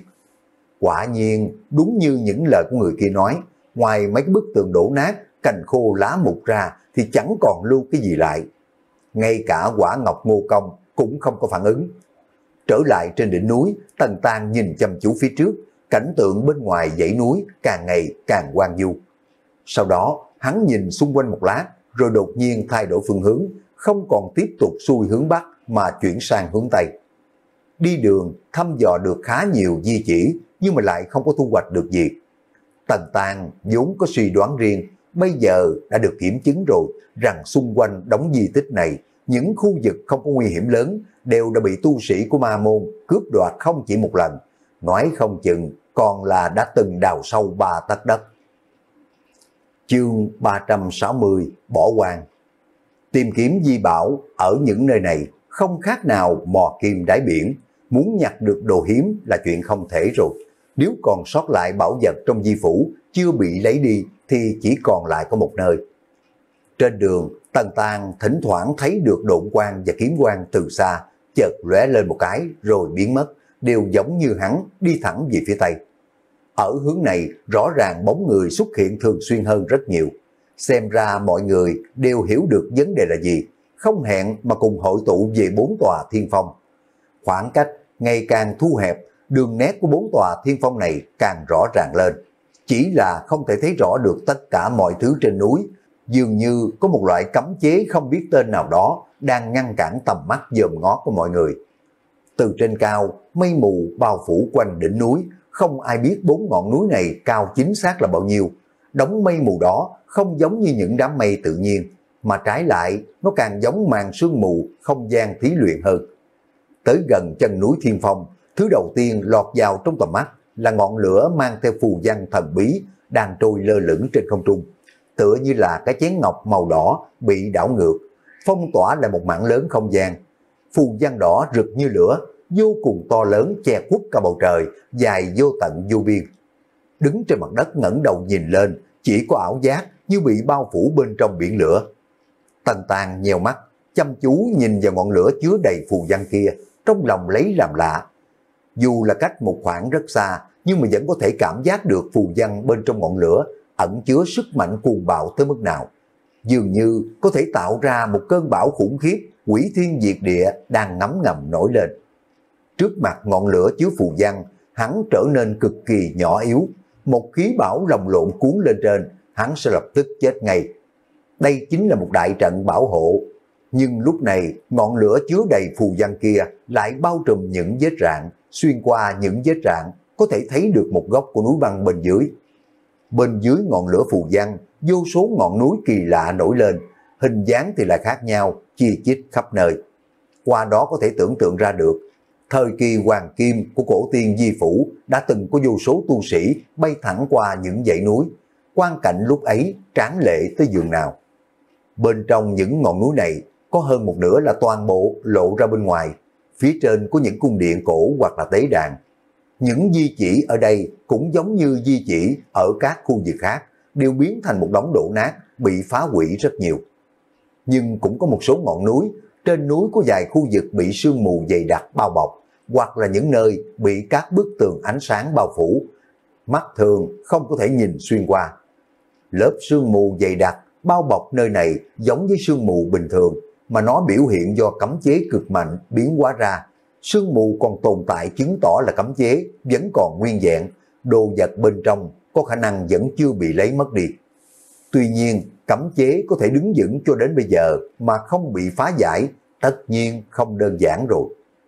Quả nhiên, đúng như những lời của người kia nói, ngoài mấy cái bức tường đổ nát, cành khô lá mục ra thì chẳng còn lưu cái gì lại. Ngay cả quả ngọc ngô công cũng không có phản ứng. Trở lại trên đỉnh núi, Tần Tang nhìn chăm chú phía trước, cảnh tượng bên ngoài dãy núi càng ngày càng hoang vu. Sau đó, hắn nhìn xung quanh một lát, rồi đột nhiên thay đổi phương hướng, không còn tiếp tục xuôi hướng Bắc mà chuyển sang hướng Tây. Đi đường thăm dò được khá nhiều di chỉ, nhưng mà lại không có thu hoạch được gì. Tần Tang vốn có suy đoán riêng, bây giờ đã được kiểm chứng rồi, rằng xung quanh đống di tích này, những khu vực không có nguy hiểm lớn đều đã bị tu sĩ của ma môn cướp đoạt không chỉ một lần, nói không chừng còn là đã từng đào sâu ba tấc đất. Chương ba trăm sáu mươi bỏ hoang. Tìm kiếm di bảo ở những nơi này không khác nào mò kim đáy biển, muốn nhặt được đồ hiếm là chuyện không thể rồi. Nếu còn sót lại bảo vật trong di phủ chưa bị lấy đi thì chỉ còn lại có một nơi. Trên đường, Tần Tang thỉnh thoảng thấy được độn quang và kiếm quang từ xa, chợt lóe lên một cái rồi biến mất, đều giống như hắn đi thẳng về phía Tây. Ở hướng này rõ ràng bóng người xuất hiện thường xuyên hơn rất nhiều. Xem ra mọi người đều hiểu được vấn đề là gì, không hẹn mà cùng hội tụ về bốn tòa thiên phong. Khoảng cách ngày càng thu hẹp, đường nét của bốn tòa thiên phong này càng rõ ràng lên. Chỉ là không thể thấy rõ được tất cả mọi thứ trên núi, dường như có một loại cấm chế không biết tên nào đó đang ngăn cản tầm mắt dòm ngó của mọi người. Từ trên cao, mây mù bao phủ quanh đỉnh núi, không ai biết bốn ngọn núi này cao chính xác là bao nhiêu. Đống mây mù đó không giống như những đám mây tự nhiên, mà trái lại nó càng giống màn sương mù không gian thí luyện hơn. Tới gần chân núi Thiên Phong, thứ đầu tiên lọt vào trong tầm mắt là ngọn lửa mang theo phù văn thần bí đang trôi lơ lửng trên không trung, tựa như là cái chén ngọc màu đỏ bị đảo ngược, phong tỏa lại một mảng lớn không gian. Phù văn đỏ rực như lửa, vô cùng to lớn che khuất cả bầu trời, dài vô tận vô biên. Đứng trên mặt đất ngẩng đầu nhìn lên, chỉ có ảo giác như bị bao phủ bên trong biển lửa. Tần Tang nheo mắt, chăm chú nhìn vào ngọn lửa chứa đầy phù văn kia, trong lòng lấy làm lạ. Dù là cách một khoảng rất xa, nhưng mà vẫn có thể cảm giác được phù văn bên trong ngọn lửa ẩn chứa sức mạnh cuồng bạo tới mức nào. Dường như có thể tạo ra một cơn bão khủng khiếp, hủy thiên diệt địa đang ngấm ngầm nổi lên. Trước mặt ngọn lửa chứa phù văn, hắn trở nên cực kỳ nhỏ yếu. Một khí bão lồng lộn cuốn lên trên, hắn sẽ lập tức chết ngay. Đây chính là một đại trận bảo hộ. Nhưng lúc này, ngọn lửa chứa đầy phù văn kia lại bao trùm những vết rạn. Xuyên qua những vết rạn, có thể thấy được một góc của núi băng bên dưới. Bên dưới ngọn lửa phù văn, vô số ngọn núi kỳ lạ nổi lên. Hình dáng thì lại khác nhau, chi chít khắp nơi. Qua đó có thể tưởng tượng ra được, thời kỳ hoàng kim của cổ tiên Di Phủ đã từng có vô số tu sĩ bay thẳng qua những dãy núi. Quang cảnh lúc ấy tráng lệ tới giường nào. Bên trong những ngọn núi này có hơn một nửa là toàn bộ lộ ra bên ngoài. Phía trên có những cung điện cổ hoặc là tế đàn. Những di chỉ ở đây cũng giống như di chỉ ở các khu vực khác, đều biến thành một đống đổ nát, bị phá hủy rất nhiều. Nhưng cũng có một số ngọn núi, trên núi có vài khu vực bị sương mù dày đặc bao bọc, hoặc là những nơi bị các bức tường ánh sáng bao phủ, mắt thường không có thể nhìn xuyên qua. Lớp sương mù dày đặc bao bọc nơi này giống với sương mù bình thường, mà nó biểu hiện do cấm chế cực mạnh biến hóa ra. Sương mù còn tồn tại chứng tỏ là cấm chế vẫn còn nguyên vẹn, đồ vật bên trong có khả năng vẫn chưa bị lấy mất đi. Tuy nhiên, cấm chế có thể đứng vững cho đến bây giờ mà không bị phá giải, tất nhiên không đơn giản rồi.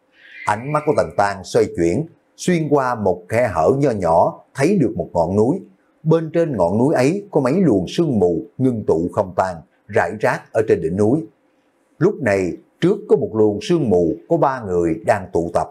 Ánh mắt của Tần Tang xoay chuyển, xuyên qua một khe hở nho nhỏ, thấy được một ngọn núi. Bên trên ngọn núi ấy có mấy luồng sương mù ngưng tụ không tan, rải rác ở trên đỉnh núi. Lúc này, trước có một luồng sương mù có ba người đang tụ tập.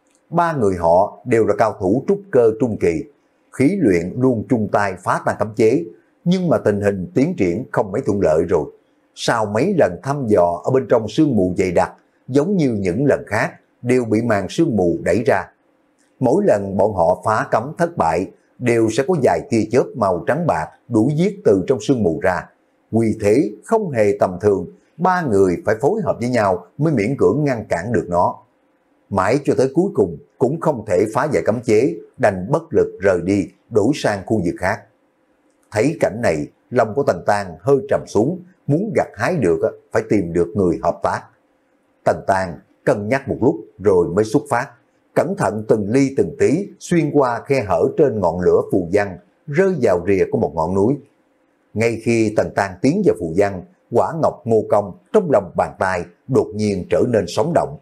Ba người họ đều là cao thủ trúc cơ trung kỳ, khí luyện luôn chung tay phá tan cấm chế, nhưng mà tình hình tiến triển không mấy thuận lợi rồi. Sau mấy lần thăm dò ở bên trong sương mù dày đặc, giống như những lần khác, đều bị màn sương mù đẩy ra. Mỗi lần bọn họ phá cấm thất bại, đều sẽ có vài tia chớp màu trắng bạc đuổi giết từ trong sương mù ra. Uy thế không hề tầm thường, ba người phải phối hợp với nhau mới miễn cưỡng ngăn cản được nó. Mãi cho tới cuối cùng cũng không thể phá giải cấm chế, đành bất lực rời đi, đổi sang khu vực khác. Thấy cảnh này, lòng của Tần Tang hơi trầm xuống, muốn gặt hái được phải tìm được người hợp tác. Tần Tang cân nhắc một lúc rồi mới xuất phát, cẩn thận từng ly từng tí xuyên qua khe hở trên ngọn lửa phù văn, rơi vào rìa của một ngọn núi. Ngay khi Tần Tang tiến vào phù văn, quả ngọc ngô công trong lòng bàn tay đột nhiên trở nên sống động.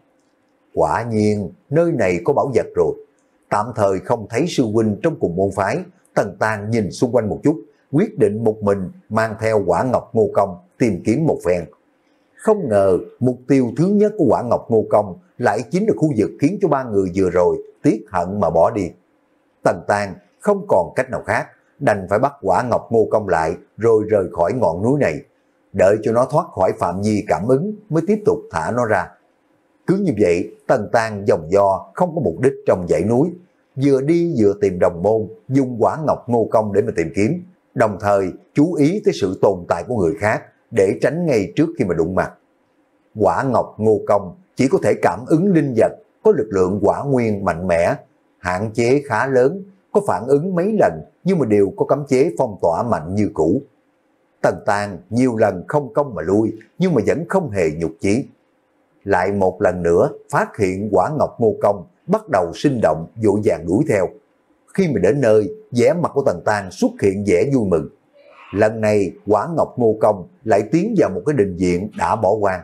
Quả nhiên nơi này có bảo vật rồi. Tạm thời không thấy sư huynh trong cùng môn phái, Tần Tang nhìn xung quanh một chút, quyết định một mình mang theo quả ngọc ngô công tìm kiếm một phen. Không ngờ mục tiêu thứ nhất của quả ngọc ngô công lại chính là khu vực khiến cho ba người vừa rồi tiếc hận mà bỏ đi. Tần Tang không còn cách nào khác, đành phải bắt quả ngọc ngô công lại rồi rời khỏi ngọn núi này, đợi cho nó thoát khỏi phạm vi cảm ứng mới tiếp tục thả nó ra. Cứ như vậy, Tần Tang vòng vo không có mục đích trong dãy núi, vừa đi vừa tìm đồng môn, dùng quả ngọc ngô công để mà tìm kiếm, đồng thời chú ý tới sự tồn tại của người khác để tránh ngay trước khi mà đụng mặt. Quả ngọc ngô công chỉ có thể cảm ứng linh vật, có lực lượng quả nguyên mạnh mẽ, hạn chế khá lớn, có phản ứng mấy lần nhưng mà đều có cấm chế phong tỏa mạnh như cũ. Tần Tang nhiều lần không công mà lui, nhưng mà vẫn không hề nhục chí. Lại một lần nữa phát hiện quả ngọc ngô công bắt đầu sinh động, vội vàng đuổi theo. Khi mà đến nơi, vẻ mặt của Tần Tang xuất hiện vẻ vui mừng. Lần này quả ngọc ngô công lại tiến vào một cái đình viện đã bỏ hoang.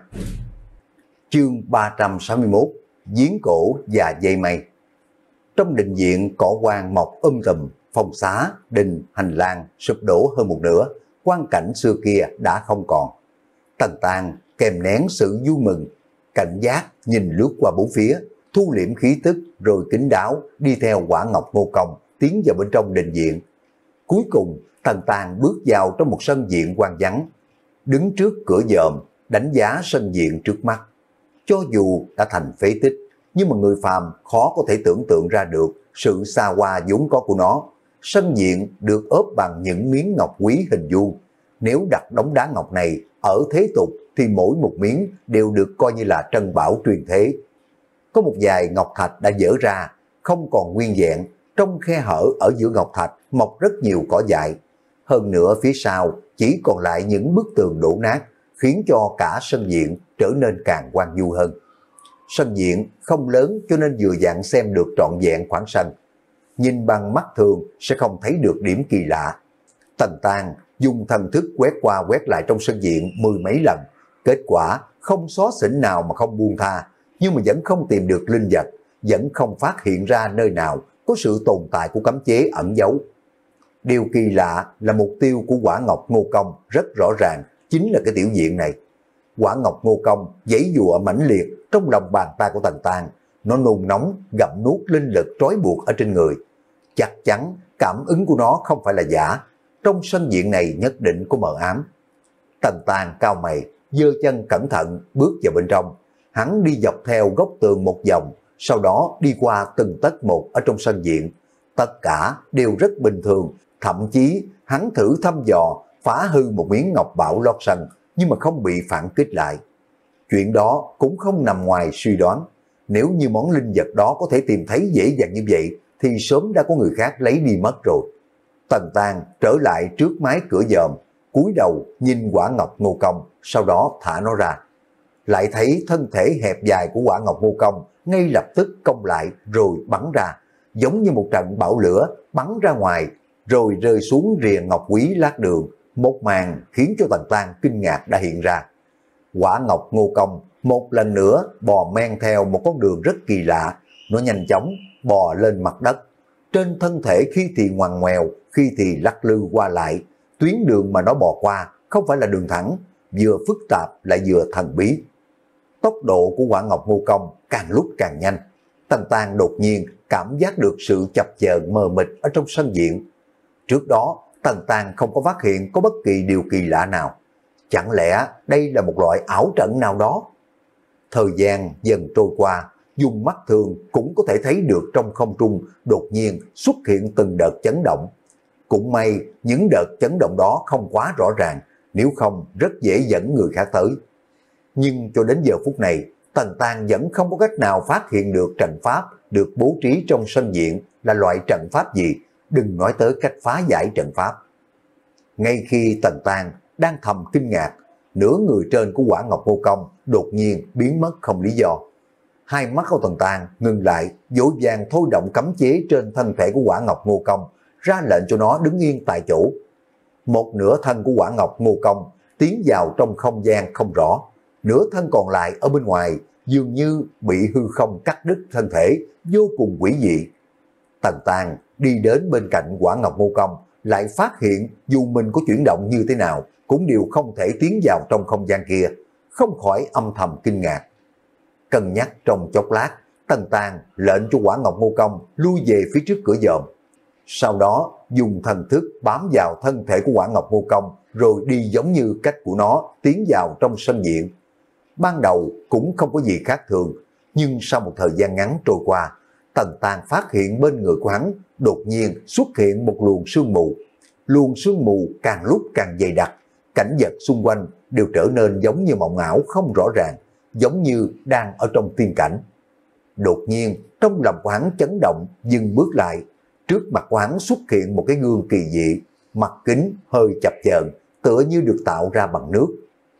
Chương ba trăm sáu mươi mốt, giếng cổ và dây mây. Trong đình viện cỏ hoang mọc um tùm, phòng xá, đình, hành lang sụp đổ hơn một nửa, quang cảnh xưa kia đã không còn. Tần Tang kèm nén sự vui mừng, cảnh giác nhìn lướt qua bốn phía, thu liễm khí tức rồi kín đáo đi theo quả ngọc ngô công tiến vào bên trong đình viện. Cuối cùng Tần Tang bước vào trong một sân viện hoang vắng, đứng trước cửa dòm đánh giá sân viện trước mắt. Cho dù đã thành phế tích, nhưng mà người phàm khó có thể tưởng tượng ra được sự xa hoa vốn có của nó. Sân viện được ốp bằng những miếng ngọc quý hình vuông. Nếu đặt đống đá ngọc này ở thế tục thì mỗi một miếng đều được coi như là trân bảo truyền thế. Có một vài ngọc thạch đã dỡ ra, không còn nguyên vẹn. Trong khe hở ở giữa ngọc thạch mọc rất nhiều cỏ dại. Hơn nữa phía sau chỉ còn lại những bức tường đổ nát, khiến cho cả sân viện trở nên càng hoang vu hơn. Sân viện không lớn cho nên vừa dặn xem được trọn vẹn khoảng sân. Nhìn bằng mắt thường sẽ không thấy được điểm kỳ lạ. Tần Tang dùng thần thức quét qua quét lại trong sân viện mười mấy lần. Kết quả không xóa xỉnh nào mà không buông tha, nhưng mà vẫn không tìm được linh vật, vẫn không phát hiện ra nơi nào có sự tồn tại của cấm chế ẩn giấu. Điều kỳ lạ là mục tiêu của quả ngọc ngô công rất rõ ràng, chính là cái tiểu viện này. Quả ngọc ngô công giãy giụa mãnh liệt trong lòng bàn tay của Tần Tang, nó nôn nóng gặm nuốt linh lực trói buộc ở trên người. Chắc chắn cảm ứng của nó không phải là giả, trong sân viện này nhất định có mờ ám. Tần Tang cao mày, giơ chân cẩn thận bước vào bên trong. Hắn đi dọc theo góc tường một vòng, sau đó đi qua từng tấc một ở trong sân viện. Tất cả đều rất bình thường, thậm chí hắn thử thăm dò phá hư một miếng ngọc bảo lót sân, nhưng mà không bị phản kích lại. Chuyện đó cũng không nằm ngoài suy đoán. Nếu như món linh vật đó có thể tìm thấy dễ dàng như vậy, thì sớm đã có người khác lấy đi mất rồi. Tần Tang trở lại trước mái cửa dòm, cúi đầu nhìn quả ngọc Ngô Công, sau đó thả nó ra. Lại thấy thân thể hẹp dài của quả ngọc Ngô Công ngay lập tức cong lại rồi bắn ra, giống như một trận bão lửa bắn ra ngoài, rồi rơi xuống rìa ngọc quý lát đường. Một màn khiến cho Tần Tang kinh ngạc đã hiện ra. Quả ngọc Ngô Công một lần nữa bò men theo một con đường rất kỳ lạ, nó nhanh chóng bò lên mặt đất. Trên thân thể khi thì ngoằn ngoèo, khi thì lắc lư qua lại. Tuyến đường mà nó bò qua không phải là đường thẳng, vừa phức tạp lại vừa thần bí. Tốc độ của quả ngọc Ngô Công càng lúc càng nhanh. Tần Tang đột nhiên cảm giác được sự chập chờn mờ mịt ở trong sân viện. Trước đó, Tần Tang không có phát hiện có bất kỳ điều kỳ lạ nào. Chẳng lẽ đây là một loại ảo trận nào đó? Thời gian dần trôi qua, dùng mắt thường cũng có thể thấy được trong không trung đột nhiên xuất hiện từng đợt chấn động. Cũng may những đợt chấn động đó không quá rõ ràng, nếu không rất dễ dẫn người khác tới. Nhưng cho đến giờ phút này, Tần Tang vẫn không có cách nào phát hiện được trận pháp được bố trí trong sân viện là loại trận pháp gì, đừng nói tới cách phá giải trận pháp. Ngay khi Tần Tang đang thầm kinh ngạc, nửa người trên của quả ngọc Ngô Công đột nhiên biến mất không lý do. Hai mắt của Tần Tang ngừng lại, vội vàng thôi động cấm chế trên thân thể của quả ngọc Ngô Công, ra lệnh cho nó đứng yên tại chỗ. Một nửa thân của quả ngọc Ngô Công tiến vào trong không gian không rõ, nửa thân còn lại ở bên ngoài dường như bị hư không cắt đứt thân thể, vô cùng quỷ dị. Tần Tang đi đến bên cạnh quả ngọc Ngô Công, lại phát hiện dù mình có chuyển động như thế nào cũng đều không thể tiến vào trong không gian kia, không khỏi âm thầm kinh ngạc. Cân nhắc trong chốc lát, Tần Tang lệnh cho quả ngọc Ngô Công lui về phía trước cửa dòm. Sau đó dùng thần thức bám vào thân thể của quả ngọc Ngô Công, rồi đi giống như cách của nó tiến vào trong sân viện. Ban đầu cũng không có gì khác thường, nhưng sau một thời gian ngắn trôi qua, Tần Tang phát hiện bên người của hắn đột nhiên xuất hiện một luồng sương mù. Luồng sương mù càng lúc càng dày đặc, cảnh vật xung quanh đều trở nên giống như mộng ảo không rõ ràng, giống như đang ở trong tiên cảnh. Đột nhiên, trong lòng của hắn chấn động, dừng bước lại. Trước mặt của hắn xuất hiện một cái gương kỳ dị, mặt kính hơi chập chờn, tựa như được tạo ra bằng nước.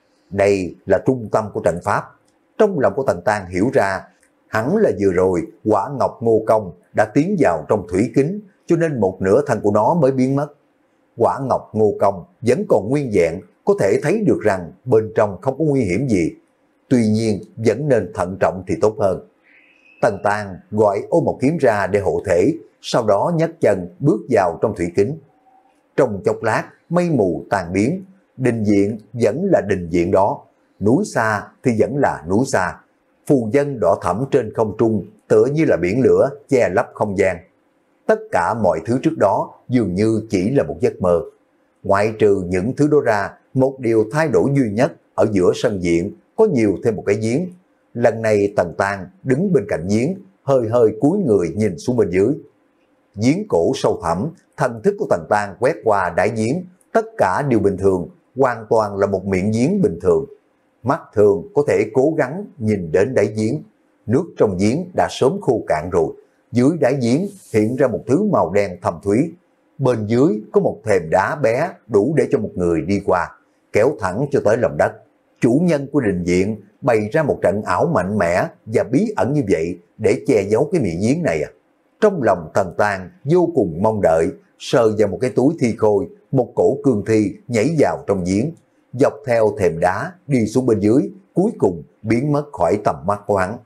Đây là trung tâm của trận pháp. Trong lòng của Tần Tang hiểu ra, hẳn là vừa rồi quả ngọc Ngô Công đã tiến vào trong thủy kính, cho nên một nửa thân của nó mới biến mất. Quả ngọc Ngô Công vẫn còn nguyên vẹn, có thể thấy được rằng bên trong không có nguy hiểm gì. Tuy nhiên vẫn nên thận trọng thì tốt hơn. Tần Tang gọi Ô Mộc Kiếm ra để hộ thể, sau đó nhấc chân bước vào trong thủy kính. Trong chốc lát, mây mù tan biến, đình viện vẫn là đình viện đó, núi xa thì vẫn là núi xa. Phù dân đỏ thẫm trên không trung tựa như là biển lửa che lấp không gian. Tất cả mọi thứ trước đó dường như chỉ là một giấc mơ. Ngoại trừ những thứ đó ra, một điều thay đổi duy nhất ở giữa sân viện có nhiều thêm một cái giếng. Lần này Tần Tang đứng bên cạnh giếng, hơi hơi cúi người nhìn xuống bên dưới. Giếng cổ sâu thẳm, thần thức của Tần Tang quét qua đáy giếng, tất cả đều bình thường, hoàn toàn là một miệng giếng bình thường. Mắt thường có thể cố gắng nhìn đến đáy giếng, nước trong giếng đã sớm khô cạn rồi. Dưới đáy giếng hiện ra một thứ màu đen thâm thúy. Bên dưới có một thềm đá bé đủ để cho một người đi qua, kéo thẳng cho tới lòng đất. Chủ nhân của đình viện bày ra một trận ảo mạnh mẽ và bí ẩn như vậy để che giấu cái miệng giếng này à. Trong lòng Tần Tang vô cùng mong đợi, sờ vào một cái túi thi khôi, một cổ cương thi nhảy vào trong giếng, dọc theo thềm đá đi xuống bên dưới, cuối cùng biến mất khỏi tầm mắt của hắn.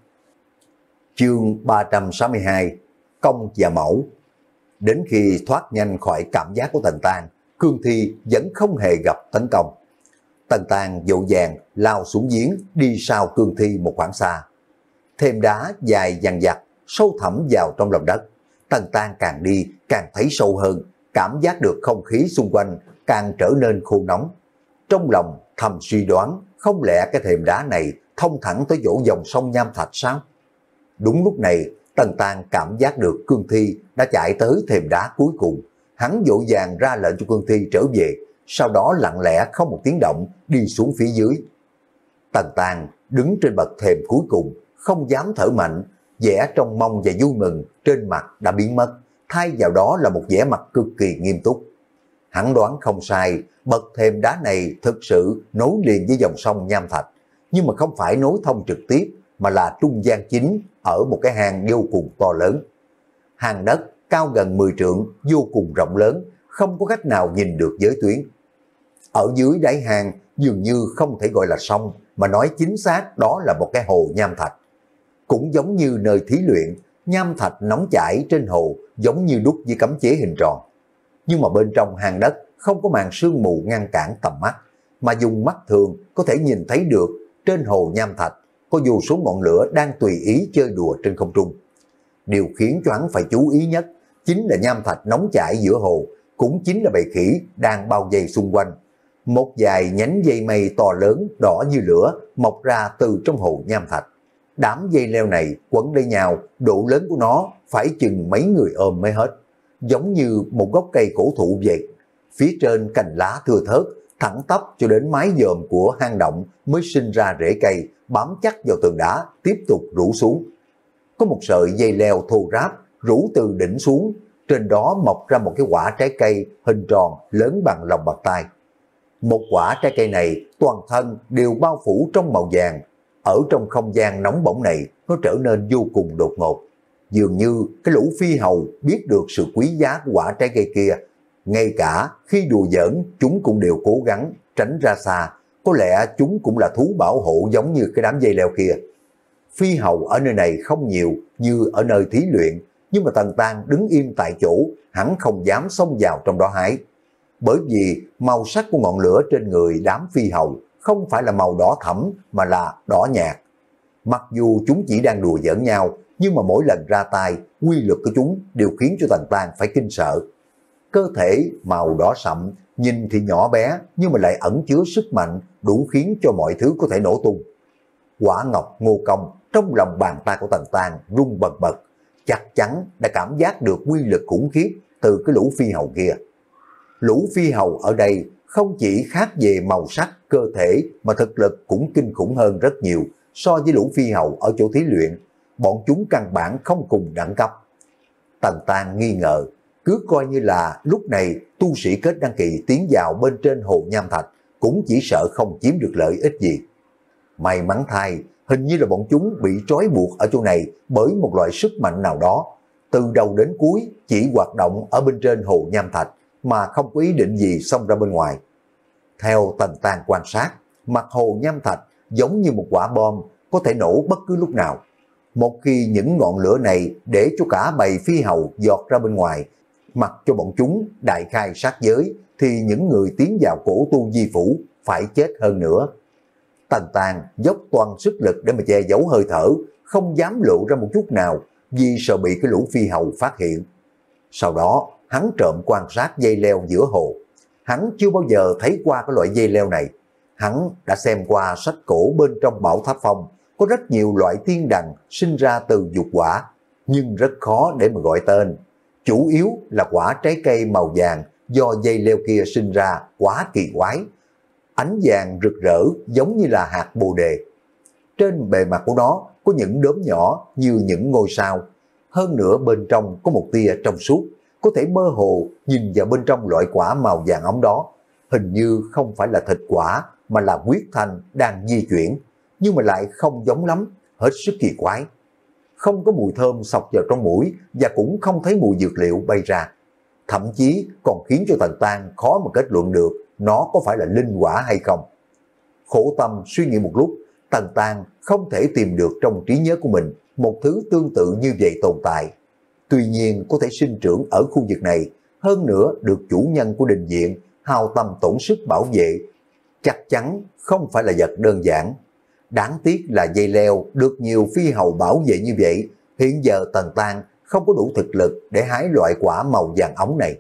Chương ba trăm sáu mươi hai, Công và Mẫu. Đến khi thoát nhanh khỏi cảm giác của Tần Tang, cương thi vẫn không hề gặp tấn công. Tần Tang vội vàng lao xuống giếng, đi sau cương thi một khoảng xa. Thềm đá dài dằng dặc, sâu thẳm vào trong lòng đất. Tần Tang càng đi càng thấy sâu hơn, cảm giác được không khí xung quanh càng trở nên khô nóng. Trong lòng thầm suy đoán, không lẽ cái thềm đá này thông thẳng tới chỗ dòng sông Nham Thạch sao? Đúng lúc này, Tần Tang cảm giác được cương thi đã chạy tới thềm đá cuối cùng. Hắn vội vàng ra lệnh cho cương thi trở về, sau đó lặng lẽ không một tiếng động đi xuống phía dưới. Tần Tang đứng trên bậc thềm cuối cùng, không dám thở mạnh, vẻ trong mong và vui mừng trên mặt đã biến mất, thay vào đó là một vẻ mặt cực kỳ nghiêm túc. Hắn đoán không sai, bậc thềm đá này thực sự nối liền với dòng sông Nham Thạch, nhưng mà không phải nối thông trực tiếp, mà là trung gian chính ở một cái hang vô cùng to lớn. Hang đất cao gần mười trượng, vô cùng rộng lớn, không có cách nào nhìn được giới tuyến. Ở dưới đáy hang dường như không thể gọi là sông, mà nói chính xác đó là một cái hồ nham thạch. Cũng giống như nơi thí luyện, nham thạch nóng chảy trên hồ giống như đúc với cấm chế hình tròn. Nhưng mà bên trong hang đất không có màn sương mù ngăn cản tầm mắt, mà dùng mắt thường có thể nhìn thấy được trên hồ nham thạch có vô số ngọn lửa đang tùy ý chơi đùa trên không trung. Điều khiến cho hắn phải chú ý nhất chính là nham thạch nóng chảy giữa hồ, cũng chính là bầy khỉ đang bao vây xung quanh. Một vài nhánh dây mây to lớn đỏ như lửa mọc ra từ trong hồ nham thạch. Đám dây leo này quấn lấy nhau, độ lớn của nó phải chừng mấy người ôm mới hết, giống như một gốc cây cổ thụ vậy. Phía trên cành lá thưa thớt, thẳng tắp cho đến mái dòm của hang động mới sinh ra rễ cây, bám chắc vào tường đá, tiếp tục rủ xuống. Có một sợi dây leo thô ráp rủ từ đỉnh xuống, trên đó mọc ra một cái quả trái cây hình tròn lớn bằng lòng bàn tay. Một quả trái cây này toàn thân đều bao phủ trong màu vàng. Ở trong không gian nóng bỏng này, nó trở nên vô cùng đột ngột. Dường như cái lũ phi hầu biết được sự quý giá của quả trái cây kia. Ngay cả khi đùa giỡn, chúng cũng đều cố gắng tránh ra xa. Có lẽ chúng cũng là thú bảo hộ giống như cái đám dây leo kia. Phi hầu ở nơi này không nhiều như ở nơi thí luyện, nhưng mà Tần Tang đứng im tại chỗ, hắn không dám xông vào trong đó hái. Bởi vì màu sắc của ngọn lửa trên người đám phi hầu không phải là màu đỏ thẫm mà là đỏ nhạt. Mặc dù chúng chỉ đang đùa giỡn nhau, nhưng mà mỗi lần ra tay, quy lực của chúng đều khiến cho Tần Tang phải kinh sợ. Cơ thể màu đỏ sậm, nhìn thì nhỏ bé, nhưng mà lại ẩn chứa sức mạnh đủ khiến cho mọi thứ có thể nổ tung. Quả ngọc ngô công trong lòng bàn tay của Tần Tang rung bần bật, chắc chắn đã cảm giác được quy lực khủng khiếp từ cái lũ phi hầu kia. Lũ phi hầu ở đây không chỉ khác về màu sắc, cơ thể mà thực lực cũng kinh khủng hơn rất nhiều so với lũ phi hầu ở chỗ thí luyện. Bọn chúng căn bản không cùng đẳng cấp. Tần Tang nghi ngờ, cứ coi như là lúc này tu sĩ kết đăng kỳ tiến vào bên trên hồ nham thạch cũng chỉ sợ không chiếm được lợi ích gì. May mắn thay, hình như là bọn chúng bị trói buộc ở chỗ này bởi một loại sức mạnh nào đó. Từ đầu đến cuối chỉ hoạt động ở bên trên hồ nham thạch mà không có ý định gì xông ra bên ngoài. Theo Tần Tang quan sát, mặt hồ nham thạch giống như một quả bom có thể nổ bất cứ lúc nào. Một khi những ngọn lửa này để cho cả bầy phi hầu giọt ra bên ngoài, mặc cho bọn chúng đại khai sát giới, thì những người tiến vào cổ tu di phủ phải chết hơn nữa. Tần Tang dốc toàn sức lực để mà che giấu hơi thở, không dám lộ ra một chút nào vì sợ bị cái lũ phi hầu phát hiện. Sau đó hắn trộm quan sát dây leo giữa hồ. Hắn chưa bao giờ thấy qua cái loại dây leo này. Hắn đã xem qua sách cổ bên trong Bảo Tháp Phong, có rất nhiều loại tiên đằng sinh ra từ dục quả, nhưng rất khó để mà gọi tên. Chủ yếu là quả trái cây màu vàng do dây leo kia sinh ra quá kỳ quái. Ánh vàng rực rỡ giống như là hạt bồ đề. Trên bề mặt của nó có những đốm nhỏ như những ngôi sao. Hơn nữa bên trong có một tia trong suốt, có thể mơ hồ nhìn vào bên trong loại quả màu vàng óng đó. Hình như không phải là thịt quả mà là huyết thanh đang di chuyển, nhưng mà lại không giống lắm, hết sức kỳ quái. Không có mùi thơm xộc vào trong mũi và cũng không thấy mùi dược liệu bay ra. Thậm chí còn khiến cho Tần Tang khó mà kết luận được nó có phải là linh quả hay không. Khổ tâm suy nghĩ một lúc, Tần Tang không thể tìm được trong trí nhớ của mình một thứ tương tự như vậy tồn tại. Tuy nhiên có thể sinh trưởng ở khu vực này, hơn nữa được chủ nhân của đình viện hao tâm tổn sức bảo vệ, chắc chắn không phải là vật đơn giản. Đáng tiếc là dây leo được nhiều phi hầu bảo vệ như vậy, hiện giờ Tần Tang không có đủ thực lực để hái loại quả màu vàng óng này.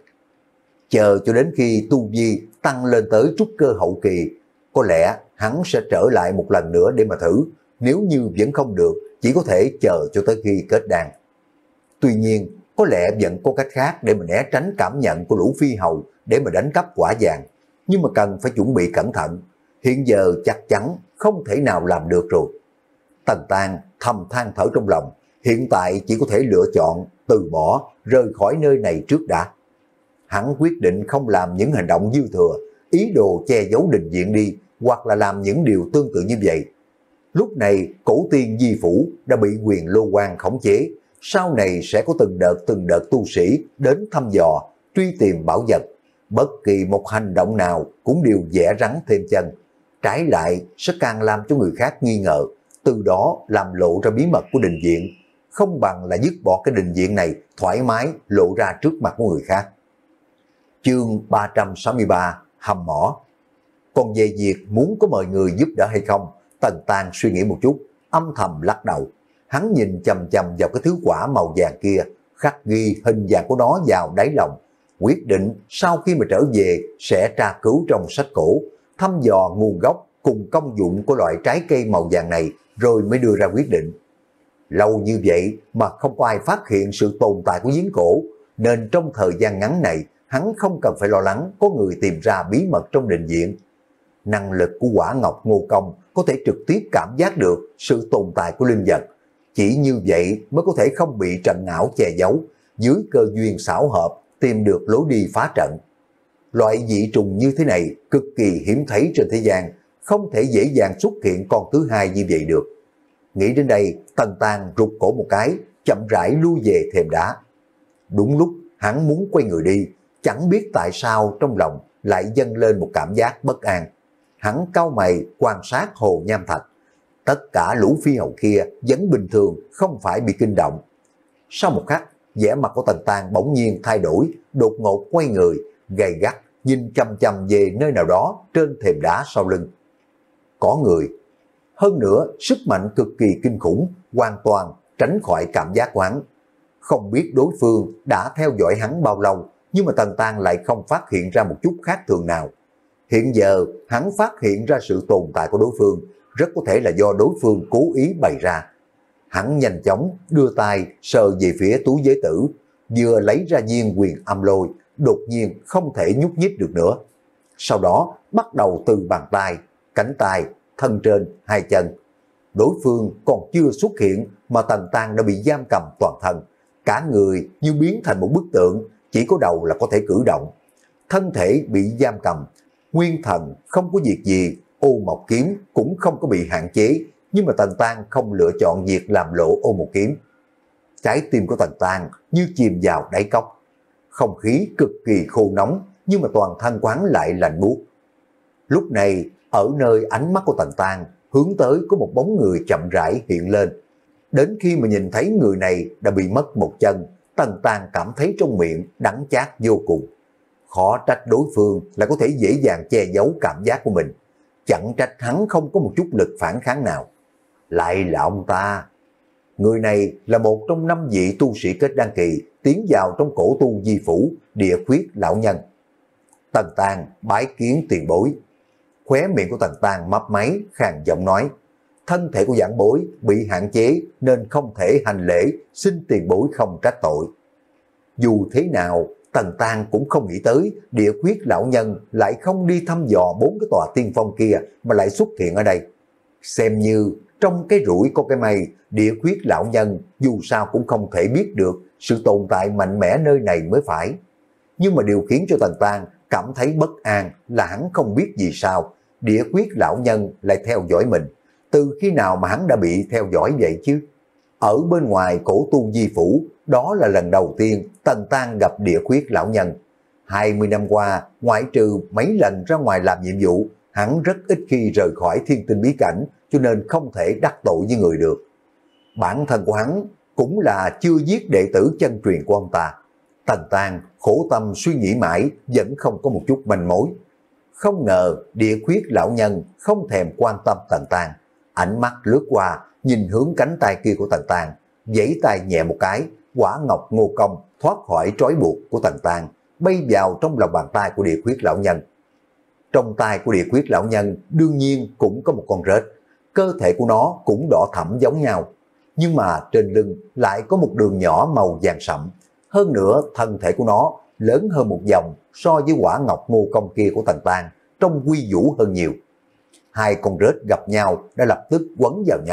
Chờ cho đến khi tu vi tăng lên tới trúc cơ hậu kỳ, có lẽ hắn sẽ trở lại một lần nữa để mà thử, nếu như vẫn không được, chỉ có thể chờ cho tới khi kết đan. Tuy nhiên, có lẽ vẫn có cách khác để mà né tránh cảm nhận của lũ phi hầu để mà đánh cắp quả vàng, nhưng mà cần phải chuẩn bị cẩn thận. Hiện giờ chắc chắn không thể nào làm được rồi. Tần Tang thầm than thở trong lòng, hiện tại chỉ có thể lựa chọn từ bỏ, rời khỏi nơi này trước đã. Hắn quyết định không làm những hành động dư thừa, ý đồ che giấu Đình Diện đi, hoặc là làm những điều tương tự như vậy. Lúc này, cổ tiên Di Phủ đã bị Quyền Lô Quan khống chế, sau này sẽ có từng đợt từng đợt tu sĩ đến thăm dò, truy tìm bảo vật. Bất kỳ một hành động nào cũng đều vẽ rắn thêm chân, trái lại sẽ càng làm cho người khác nghi ngờ, từ đó làm lộ ra bí mật của Đình Diện, không bằng là dứt bỏ cái Đình Diện này thoải mái lộ ra trước mặt của người khác. Chương ba trăm sáu mươi ba, hầm mỏ. Còn về việc muốn có mời người giúp đỡ hay không, Tần Tang suy nghĩ một chút, âm thầm lắc đầu. Hắn nhìn chầm chầm vào cái thứ quả màu vàng kia, khắc ghi hình dạng của nó vào đáy lòng, quyết định sau khi mà trở về sẽ tra cứu trong sách cổ, thăm dò nguồn gốc cùng công dụng của loại trái cây màu vàng này, rồi mới đưa ra quyết định. Lâu như vậy mà không có ai phát hiện sự tồn tại của giếng cổ, nên trong thời gian ngắn này, hắn không cần phải lo lắng có người tìm ra bí mật trong Đình Diện. Năng lực của Quả Ngọc Ngô Công có thể trực tiếp cảm giác được sự tồn tại của linh vật. Chỉ như vậy mới có thể không bị trận ảo che giấu, dưới cơ duyên xảo hợp tìm được lối đi phá trận. Loại dị trùng như thế này cực kỳ hiếm thấy trên thế gian, không thể dễ dàng xuất hiện con thứ hai như vậy được. Nghĩ đến đây, Tần Tang rụt cổ một cái, chậm rãi lui về thềm đá. Đúng lúc hắn muốn quay người đi, chẳng biết tại sao trong lòng lại dâng lên một cảm giác bất an. Hắn cau mày quan sát Hồ Nham Thạch. Tất cả lũ phi hầu kia vẫn bình thường, không phải bị kinh động. Sau một khắc, vẻ mặt của Tần Tang bỗng nhiên thay đổi, đột ngột quay người, gay gắt, nhìn chăm chăm về nơi nào đó trên thềm đá sau lưng. Có người. Hơn nữa, sức mạnh cực kỳ kinh khủng, hoàn toàn tránh khỏi cảm giác của hắn. Không biết đối phương đã theo dõi hắn bao lâu, nhưng mà Tần Tang lại không phát hiện ra một chút khác thường nào. Hiện giờ, hắn phát hiện ra sự tồn tại của đối phương, rất có thể là do đối phương cố ý bày ra. Hắn nhanh chóng đưa tay sờ về phía túi giới tử, vừa lấy ra viên Quyền Âm Lôi, đột nhiên không thể nhúc nhích được nữa. Sau đó bắt đầu từ bàn tay, cánh tay, thân trên, hai chân. Đối phương còn chưa xuất hiện mà Tần Tang đã bị giam cầm toàn thân. Cả người như biến thành một bức tượng, chỉ có đầu là có thể cử động. Thân thể bị giam cầm, nguyên thần không có việc gì, ô mộc kiếm cũng không có bị hạn chế, nhưng mà Tần Tang không lựa chọn việc làm lộ ô mộc kiếm. Trái tim của Tần Tang như chìm vào đáy cốc. Không khí cực kỳ khô nóng, nhưng mà toàn thân quán lại lạnh buốt. Lúc này, ở nơi ánh mắt của Tần Tang hướng tới có một bóng người chậm rãi hiện lên. Đến khi mà nhìn thấy người này đã bị mất một chân, Tần Tang cảm thấy trong miệng đắng chát vô cùng. Khó trách đối phương lại có thể dễ dàng che giấu cảm giác của mình. Chẳng trách hắn không có một chút lực phản kháng nào. Lại là ông ta. Người này là một trong năm vị tu sĩ kết đan kỳ tiến vào trong cổ tu Di Phủ, Địa Khuyết lão nhân. Tần Tang bái kiến tiền bối. Khóe miệng của Tần Tang mấp máy, khàn giọng nói: thân thể của giảng bối bị hạn chế nên không thể hành lễ, xin tiền bối không trách tội. Dù thế nào, Tần Tang cũng không nghĩ tới Địa Khuyết lão nhân lại không đi thăm dò bốn cái tòa tiên phong kia mà lại xuất hiện ở đây. Xem như trong cái rủi có cái may, Địa Khuyết lão nhân dù sao cũng không thể biết được sự tồn tại mạnh mẽ nơi này mới phải. Nhưng mà điều khiến cho Tần Tang cảm thấy bất an là hắn không biết vì sao Địa Khuyết lão nhân lại theo dõi mình. Từ khi nào mà hắn đã bị theo dõi vậy chứ? Ở bên ngoài cổ tu Di Phủ, đó là lần đầu tiên Tần Tang gặp Địa Khuyết lão nhân. hai mươi năm qua, ngoại trừ mấy lần ra ngoài làm nhiệm vụ, hắn rất ít khi rời khỏi thiên tinh bí cảnh, cho nên không thể đắc tội với người được. Bản thân của hắn cũng là chưa giết đệ tử chân truyền của ông ta. Tần Tang khổ tâm suy nghĩ mãi, vẫn không có một chút manh mối. Không ngờ Địa Khuyết lão nhân không thèm quan tâm Tần Tang, ánh mắt lướt qua, nhìn hướng cánh tay kia của Tần Tang, giãy tay nhẹ một cái, Quả Ngọc Ngô Công thoát khỏi trói buộc của Tần Tang, bay vào trong lòng bàn tay của Địa Khuyết lão nhân. Trong tay của Địa Khuyết lão nhân đương nhiên cũng có một con rết, cơ thể của nó cũng đỏ thẫm giống nhau, nhưng mà trên lưng lại có một đường nhỏ màu vàng sậm. Hơn nữa thân thể của nó lớn hơn một vòng so với Quả Ngọc Ngô Công kia của Tần Tang, trông quy vũ hơn nhiều. Hai con rết gặp nhau đã lập tức quấn vào nhau,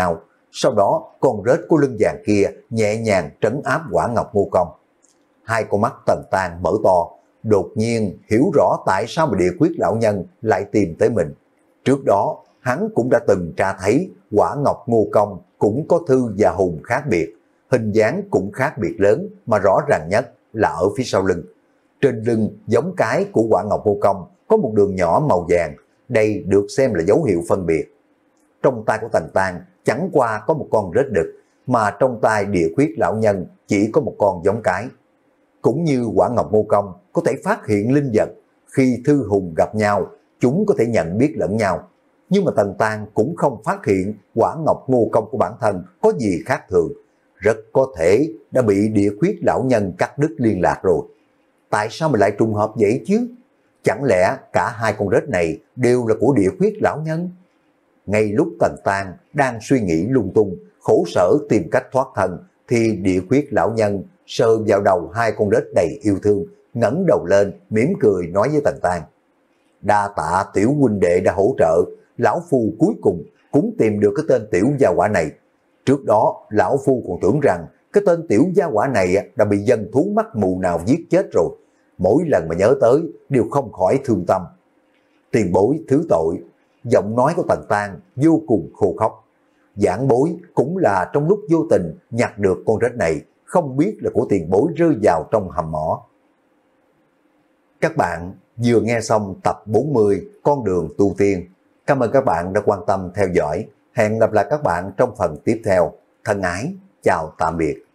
Sau đó con rết của lưng vàng kia nhẹ nhàng trấn áp Quả Ngọc Ngô Công. Hai con mắt Tần Tang mở to, đột nhiên hiểu rõ tại sao mà Địa Quyết lão nhân lại tìm tới mình. Trước đó hắn cũng đã từng tra thấy Quả Ngọc Ngô Công cũng có Thư và Hùng khác biệt, hình dáng cũng khác biệt lớn, mà rõ ràng nhất là ở phía sau lưng. Trên lưng giống cái của Quả Ngọc Ngô Công có một đường nhỏ màu vàng, đây được xem là dấu hiệu phân biệt. Trong tay của Tần Tang chẳng qua có một con rết đực, mà trong tay Địa Quyết lão nhân chỉ có một con giống cái. Cũng như Quả Ngọc Ngô Công có thể phát hiện linh vật, khi Thư Hùng gặp nhau, chúng có thể nhận biết lẫn nhau. Nhưng mà Tần Tang cũng không phát hiện Quả Ngọc Ngô Công của bản thân có gì khác thường, rất có thể đã bị Địa Quyết lão nhân cắt đứt liên lạc rồi. Tại sao mà lại trùng hợp vậy chứ? Chẳng lẽ cả hai con rết này đều là của Địa Quyết lão nhân? Ngay lúc Tần Tang đang suy nghĩ lung tung, khổ sở tìm cách thoát thân, thì Địa Quyết lão nhân sờ vào đầu hai con rết đầy yêu thương, ngẩng đầu lên mỉm cười nói với Tần Tang: đa tạ tiểu huynh đệ đã hỗ trợ, lão phu cuối cùng cũng tìm được cái tên tiểu gia hỏa này. Trước đó lão phu còn tưởng rằng cái tên tiểu gia hỏa này đã bị dân thú mắt mù nào giết chết rồi, mỗi lần mà nhớ tới đều không khỏi thương tâm. Tiền bối thứ tội. Giọng nói của Tần Tang vô cùng khô khóc. Giảng bối cũng là trong lúc vô tình nhặt được con rết này, không biết là của tiền bối rơi vào trong hầm mỏ. Các bạn vừa nghe xong tập bốn mươi Con đường tu tiên. Cảm ơn các bạn đã quan tâm theo dõi. Hẹn gặp lại các bạn trong phần tiếp theo. Thân ái, chào tạm biệt.